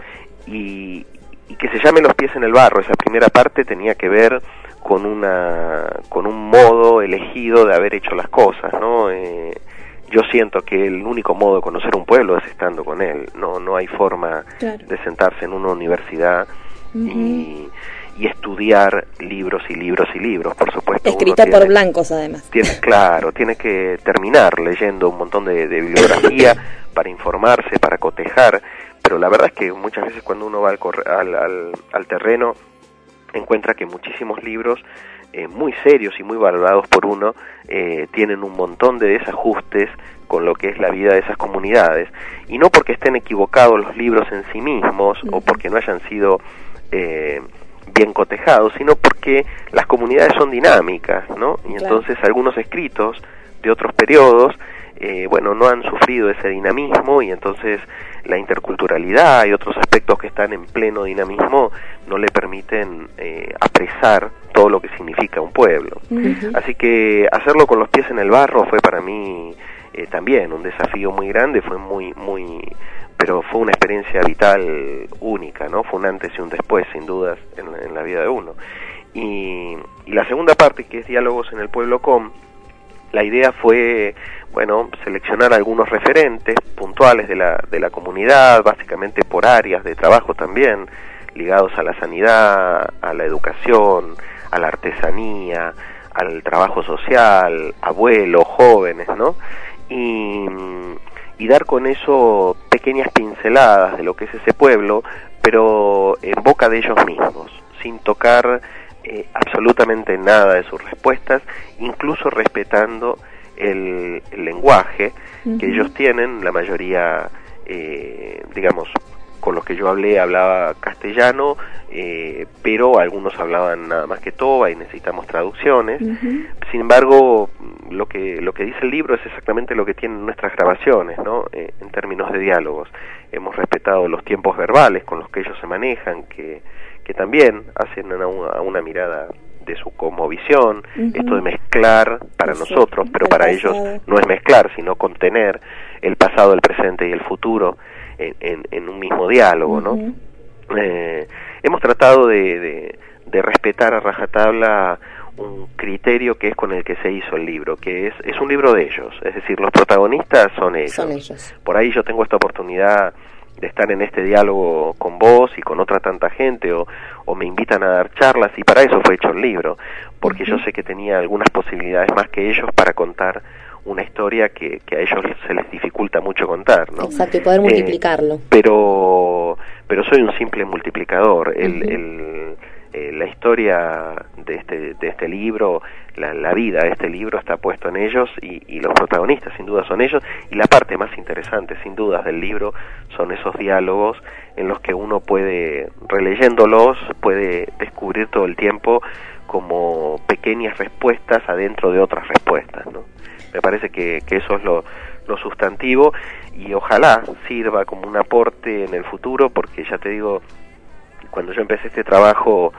y, y que se llame Los pies en el barro, esa primera parte tenía que ver con una con un modo elegido de haber hecho las cosas, ¿no? Eh, yo siento que el único modo de conocer un pueblo es estando con él, no no hay forma claro. de sentarse en una universidad uh-huh. y, y estudiar libros y libros y libros, por supuesto. Escrita por tiene, blancos, además. Tiene, claro, tiene que terminar leyendo un montón de, de bibliografía para informarse, para cotejar, pero la verdad es que muchas veces cuando uno va al, al, al, al terreno encuentra que muchísimos libros eh, muy serios y muy valorados por uno eh, tienen un montón de desajustes con lo que es la vida de esas comunidades, y no porque estén equivocados los libros en sí mismos uh-huh. o porque no hayan sido eh, bien cotejados, sino porque las comunidades son dinámicas, ¿no? Y claro. entonces algunos escritos de otros periodos eh, bueno, no han sufrido ese dinamismo, y entonces la interculturalidad y otros aspectos que están en pleno dinamismo no le permiten eh, apresar todo lo que significa un pueblo. Uh-huh. Así que hacerlo con los pies en el barro fue para mí eh, también un desafío muy grande, fue muy, muy, pero fue una experiencia vital única, ¿no? Fue un antes y un después, sin dudas, en, en la vida de uno. Y, y la segunda parte, que es Diálogos en el Pueblo com, la idea fue, bueno, seleccionar algunos referentes puntuales de la, de la comunidad, básicamente por áreas de trabajo también, ligados a la sanidad, a la educación, a la artesanía, al trabajo social, abuelos, jóvenes, ¿no? Y, y dar con eso pequeñas pinceladas de lo que es ese pueblo, pero en boca de ellos mismos, sin tocar Eh, absolutamente nada de sus respuestas, incluso respetando el, el lenguaje uh-huh. que ellos tienen. La mayoría, eh, digamos, con los que yo hablé, hablaba castellano, eh, pero algunos hablaban nada más que toba y necesitamos traducciones. Uh-huh. Sin embargo, lo que lo que dice el libro es exactamente lo que tienen nuestras grabaciones, ¿no? Eh, en términos de diálogos. Hemos respetado los tiempos verbales con los que ellos se manejan, que que también hacen una, una mirada de su cosmovisión, uh-huh. esto de mezclar para sí, nosotros, pero para ellos no es mezclar, sino contener el pasado, el presente y el futuro en, en, en un mismo diálogo, uh-huh. ¿no? Eh, hemos tratado de, de, de respetar a rajatabla un criterio que es con el que se hizo el libro, que es, es un libro de ellos, es decir, los protagonistas son ellos. Son ellos. Por ahí yo tengo esta oportunidad de estar en este diálogo con vos y con otra tanta gente, o, o me invitan a dar charlas, y para eso fue hecho el libro, porque uh-huh. yo sé que tenía algunas posibilidades más que ellos para contar una historia que, que a ellos se les dificulta mucho contar, ¿no? Exacto, y poder multiplicarlo. Eh, pero pero soy un simple multiplicador. El, uh-huh. el, eh, la historia de este de este libro, la, la vida de este libro está puesto en ellos, y, y los protagonistas sin duda son ellos, y la parte más interesante sin dudas del libro son esos diálogos en los que uno puede, releyéndolos, puede descubrir todo el tiempo como pequeñas respuestas adentro de otras respuestas, ¿no? Me parece que, que eso es lo, lo sustantivo, y ojalá sirva como un aporte en el futuro, porque ya te digo, cuando yo empecé este trabajo,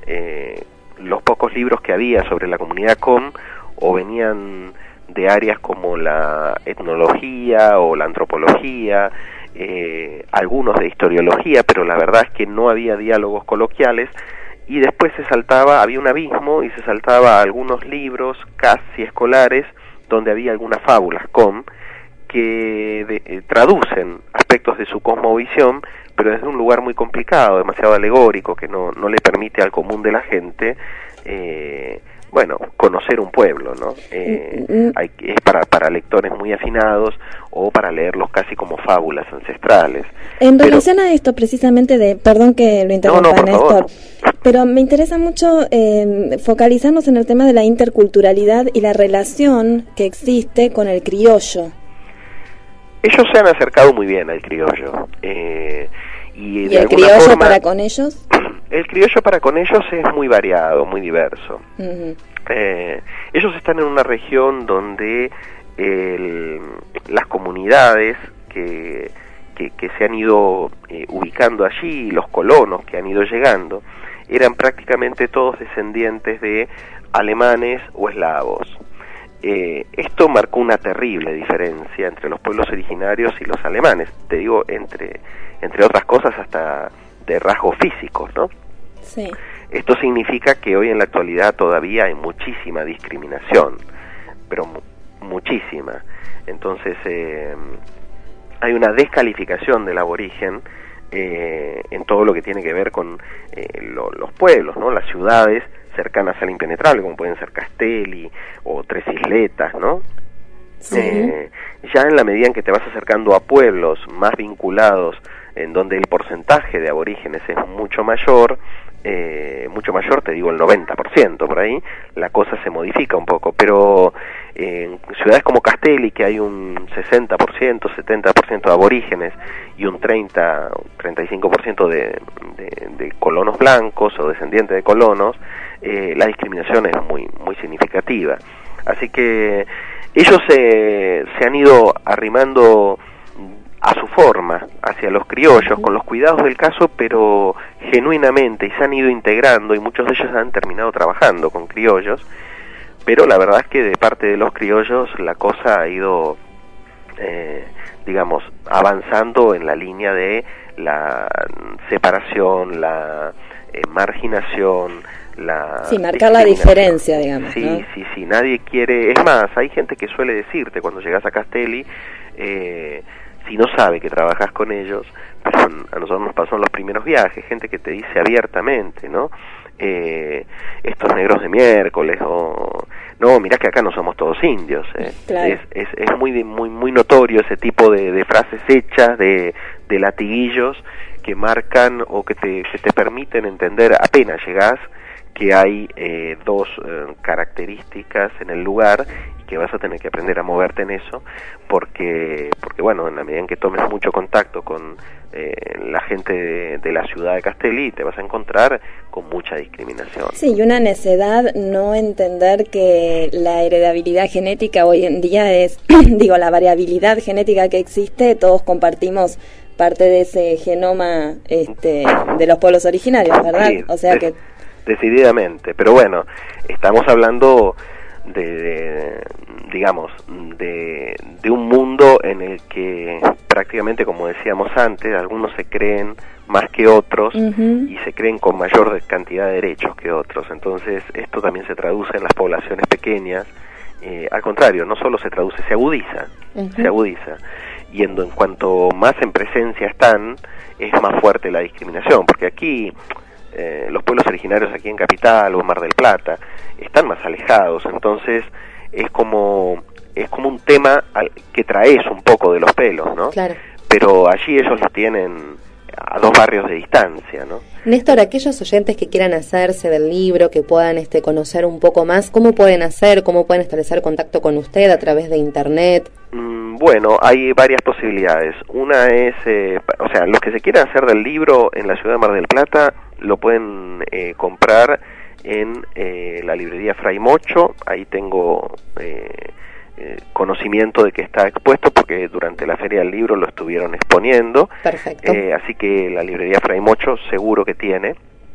eh, los pocos libros que había sobre la comunidad com o venían de áreas como la etnología o la antropología, eh, algunos de historiología, pero la verdad es que no había diálogos coloquiales, y después se saltaba, había un abismo y se saltaba a algunos libros casi escolares donde había algunas fábulas com que de, eh, traducen aspectos de su cosmovisión, pero desde un lugar muy complicado, demasiado alegórico, que no, no le permite al común de la gente, eh, bueno, conocer un pueblo, ¿no? Eh, hay, es para, para lectores muy afinados o para leerlos casi como fábulas ancestrales. En pero, relación a esto, precisamente, de perdón que lo interrumpa, no, no, por Néstor, favor. Pero me interesa mucho eh, focalizarnos en el tema de la interculturalidad y la relación que existe con el criollo. Ellos se han acercado muy bien al criollo. Eh, y ¿Y de el criollo forma, para con ellos? El criollo para con ellos es muy variado, muy diverso. Uh-huh. Eh, ellos están en una región donde el, las comunidades que, que, que se han ido eh, ubicando allí, los colonos que han ido llegando, eran prácticamente todos descendientes de alemanes o eslavos. Eh, esto marcó una terrible diferencia entre los pueblos originarios y los alemanes, te digo, entre, entre otras cosas hasta de rasgos físicos, ¿no? Sí. Esto significa que hoy en la actualidad todavía hay muchísima discriminación, pero mu muchísima. Entonces eh, hay una descalificación del aborigen eh, en todo lo que tiene que ver con eh, lo, los pueblos, ¿no? Las ciudades cercanas al impenetrable, como pueden ser Castelli o Tres Isletas, ¿no? Sí. Eh, ya en la medida en que te vas acercando a pueblos más vinculados, en donde el porcentaje de aborígenes es mucho mayor, eh, mucho mayor, te digo el noventa por ciento por ahí, la cosa se modifica un poco, pero eh, en ciudades como Castelli, que hay un sesenta por ciento, setenta por ciento de aborígenes y un treinta, treinta y cinco por ciento de, de, de colonos blancos o descendientes de colonos, eh, la discriminación es muy, muy significativa. Así que ellos se, se han ido arrimando a su forma hacia los criollos, con los cuidados del caso, pero genuinamente, y se han ido integrando, y muchos de ellos han terminado trabajando con criollos, pero la verdad es que de parte de los criollos la cosa ha ido, eh, digamos, avanzando en la línea de la separación, la eh, marginación, la sí, marcar la diferencia, digamos, sí, ¿no? sí, sí, nadie quiere, es más, hay gente que suele decirte cuando llegas a Castelli, eh, si no sabe que trabajas con ellos, pero a nosotros nos pasó en los primeros viajes, gente que te dice abiertamente, ¿no? Eh, estos negros de miércoles, o no, mirá que acá no somos todos indios, ¿eh? Claro. es, es, es muy muy muy notorio ese tipo de, de frases hechas, de, de latiguillos que marcan o que te, que te permiten entender apenas llegás que hay eh, dos eh, características en el lugar y que vas a tener que aprender a moverte en eso, porque, porque bueno, en la medida en que tomes mucho contacto con eh, la gente de, de la ciudad de Castelli, te vas a encontrar con mucha discriminación. Sí, y una necedad no entender que la heredabilidad genética hoy en día es, digo, la variabilidad genética que existe, todos compartimos parte de ese genoma este, de los pueblos originarios, ¿verdad? Sí, o sea que decididamente, pero bueno, estamos hablando de, de digamos, de, de un mundo en el que prácticamente, como decíamos antes, algunos se creen más que otros uh-huh. y se creen con mayor cantidad de derechos que otros, entonces esto también se traduce en las poblaciones pequeñas, eh, al contrario, no solo se traduce, se agudiza, uh-huh. se agudiza, y en, en cuanto más en presencia están, es más fuerte la discriminación, porque aquí Eh, los pueblos originarios aquí en Capital o en Mar del Plata están más alejados, entonces es como es como un tema al que traes un poco de los pelos, ¿no? Claro. Pero allí ellos lo tienen a dos barrios de distancia, ¿no? Néstor, aquellos oyentes que quieran hacerse del libro, que puedan este conocer un poco más, ¿cómo pueden hacer? ¿Cómo pueden establecer contacto con usted a través de internet? Mm, bueno, hay varias posibilidades. Una es, eh, o sea, los que se quieran hacer del libro en la ciudad de Mar del Plata lo pueden eh, comprar en eh, la librería Fray Mocho. Ahí tengo eh, eh, conocimiento de que está expuesto porque durante la Feria del Libro lo estuvieron exponiendo. Perfecto. Eh, así que la librería Fray Mocho seguro que tiene.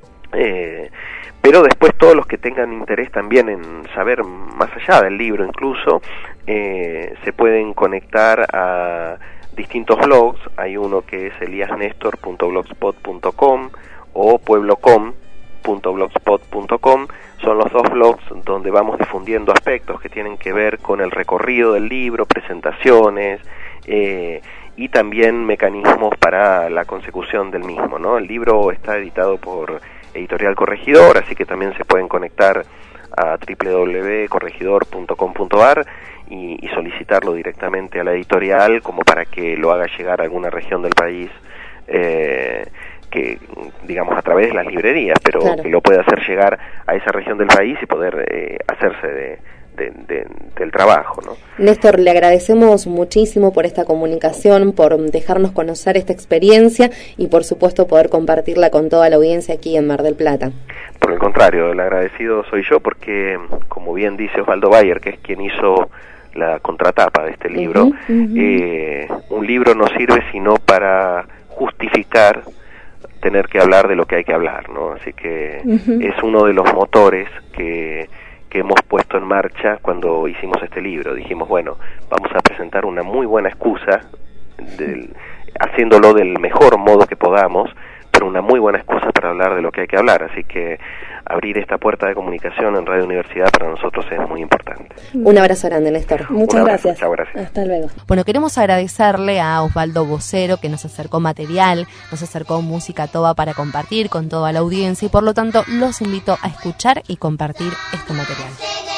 Eh, pero después todos los que tengan interés también en saber más allá del libro incluso, eh, se pueden conectar a distintos blogs. Hay uno que es elias nestor punto blogspot punto com o pueblocom punto blogspot punto com. Son los dos blogs donde vamos difundiendo aspectos que tienen que ver con el recorrido del libro, presentaciones, eh, y también mecanismos para la consecución del mismo, ¿no? El libro está editado por Editorial Corregidor, así que también se pueden conectar a doble u doble u doble u punto corregidor punto com punto a r y, y solicitarlo directamente a la editorial como para que lo haga llegar a alguna región del país, eh, que digamos a través de las librerías, pero claro, que lo pueda hacer llegar a esa región del país y poder eh, hacerse de, de, de, del trabajo, ¿no? Néstor, le agradecemos muchísimo por esta comunicación, por dejarnos conocer esta experiencia y por supuesto poder compartirla con toda la audiencia aquí en Mar del Plata. Por el contrario, el agradecido soy yo porque, como bien dice Osvaldo Bayer, que es quien hizo la contratapa de este libro, uh-huh, uh-huh. Eh, un libro no sirve sino para justificar tener que hablar de lo que hay que hablar, ¿no? Así que uh-huh. es uno de los motores que, que hemos puesto en marcha cuando hicimos este libro. Dijimos, bueno, vamos a presentar una muy buena excusa, del, haciéndolo del mejor modo que podamos, pero una muy buena excusa para hablar de lo que hay que hablar. Así que abrir esta puerta de comunicación en Radio Universidad para nosotros es muy importante. Un abrazo grande, Néstor. Muchas gracias. Muchas gracias. Hasta luego. Bueno, queremos agradecerle a Osvaldo Vocero, que nos acercó material, nos acercó música toda para compartir con toda la audiencia y por lo tanto los invito a escuchar y compartir este material.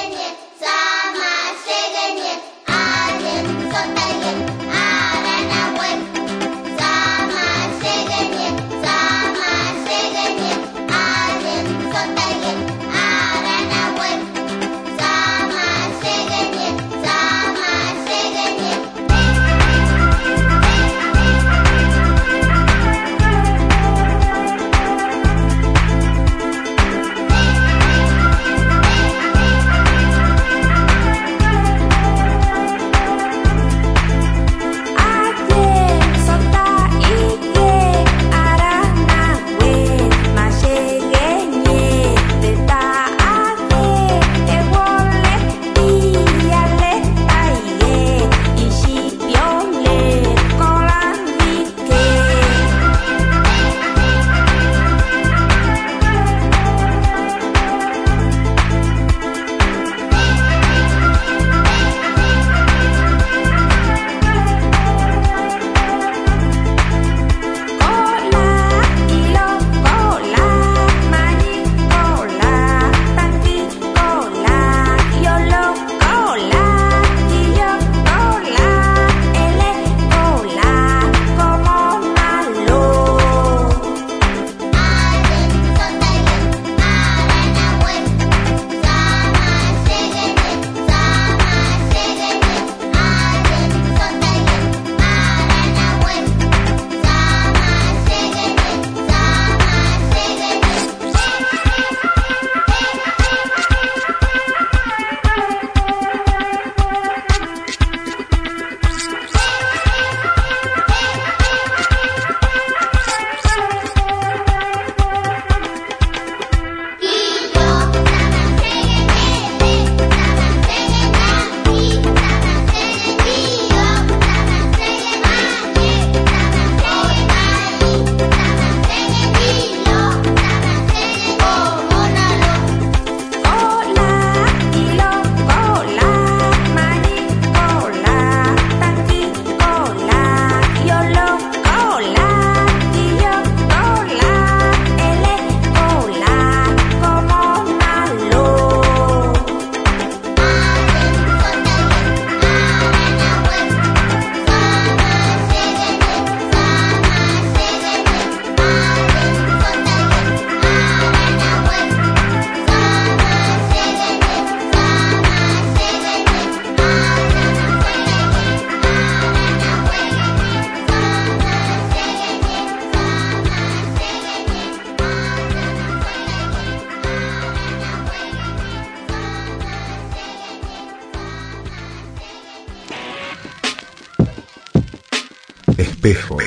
Espejos.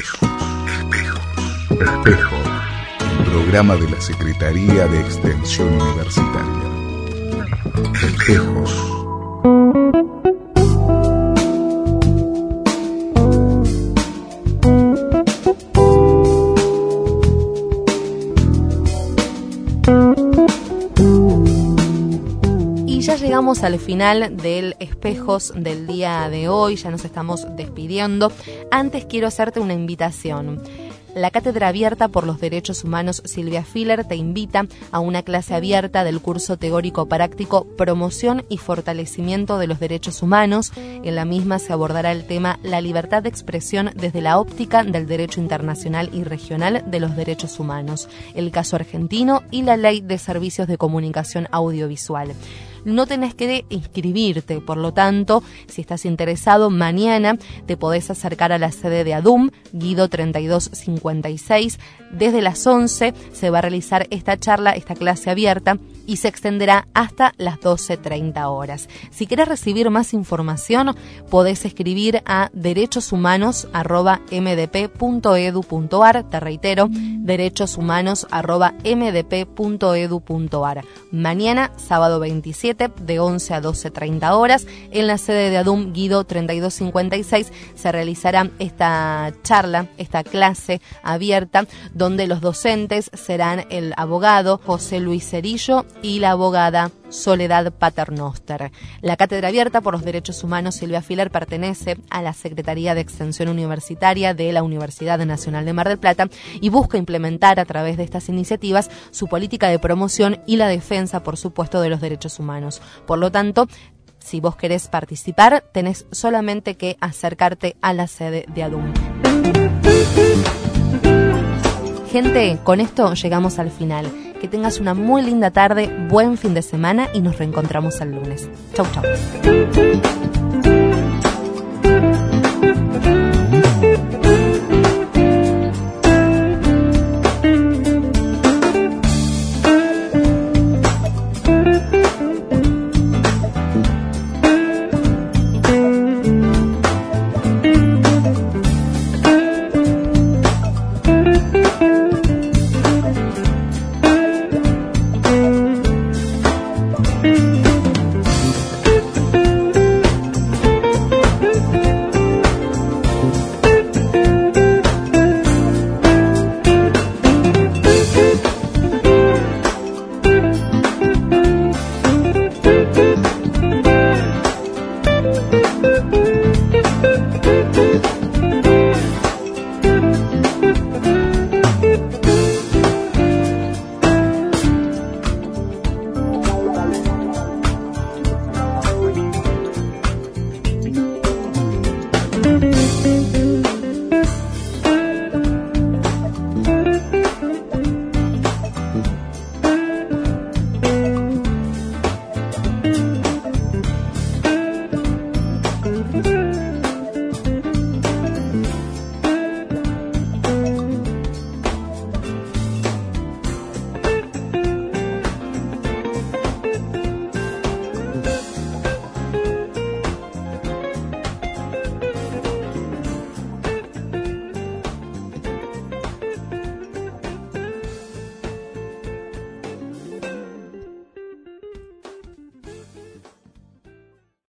Espejos. Un programa de la Secretaría de Extensión Universitaria. Espejos. Y ya llegamos al final del Espejos del día de hoy, ya nos estamos despidiendo. Antes quiero hacerte una invitación. La Cátedra Abierta por los Derechos Humanos Silvia Filler te invita a una clase abierta del curso teórico práctico Promoción y Fortalecimiento de los Derechos Humanos. En la misma se abordará el tema La libertad de expresión desde la óptica del derecho internacional y regional de los derechos humanos, el caso argentino y la Ley de Servicios de Comunicación Audiovisual. No tenés que inscribirte, por lo tanto, si estás interesado, mañana te podés acercar a la sede de ADUM, Guido treinta y dos cincuenta y seis. Desde las once se va a realizar esta charla, esta clase abierta, y se extenderá hasta las doce treinta horas. Si querés recibir más información, podés escribir a derechoshumanos arroba m d p punto e d u punto a r. Te reitero, derechoshumanos arroba m d p punto e d u punto a r. Mañana, sábado veintisiete, de once a doce treinta horas, en la sede de ADUM Guido treinta y dos cincuenta y seis, se realizará esta charla, esta clase abierta, donde los docentes serán el abogado José Luis Cerillo y la abogada Soledad Paternoster. La Cátedra Abierta por los Derechos Humanos Silvia Filler pertenece a la Secretaría de Extensión Universitaria de la Universidad Nacional de Mar del Plata y busca implementar a través de estas iniciativas su política de promoción y la defensa, por supuesto, de los derechos humanos. Por lo tanto, si vos querés participar, tenés solamente que acercarte a la sede de ADUM. Gente, con esto llegamos al final. Que tengas una muy linda tarde, buen fin de semana y nos reencontramos el lunes. Chau, chau.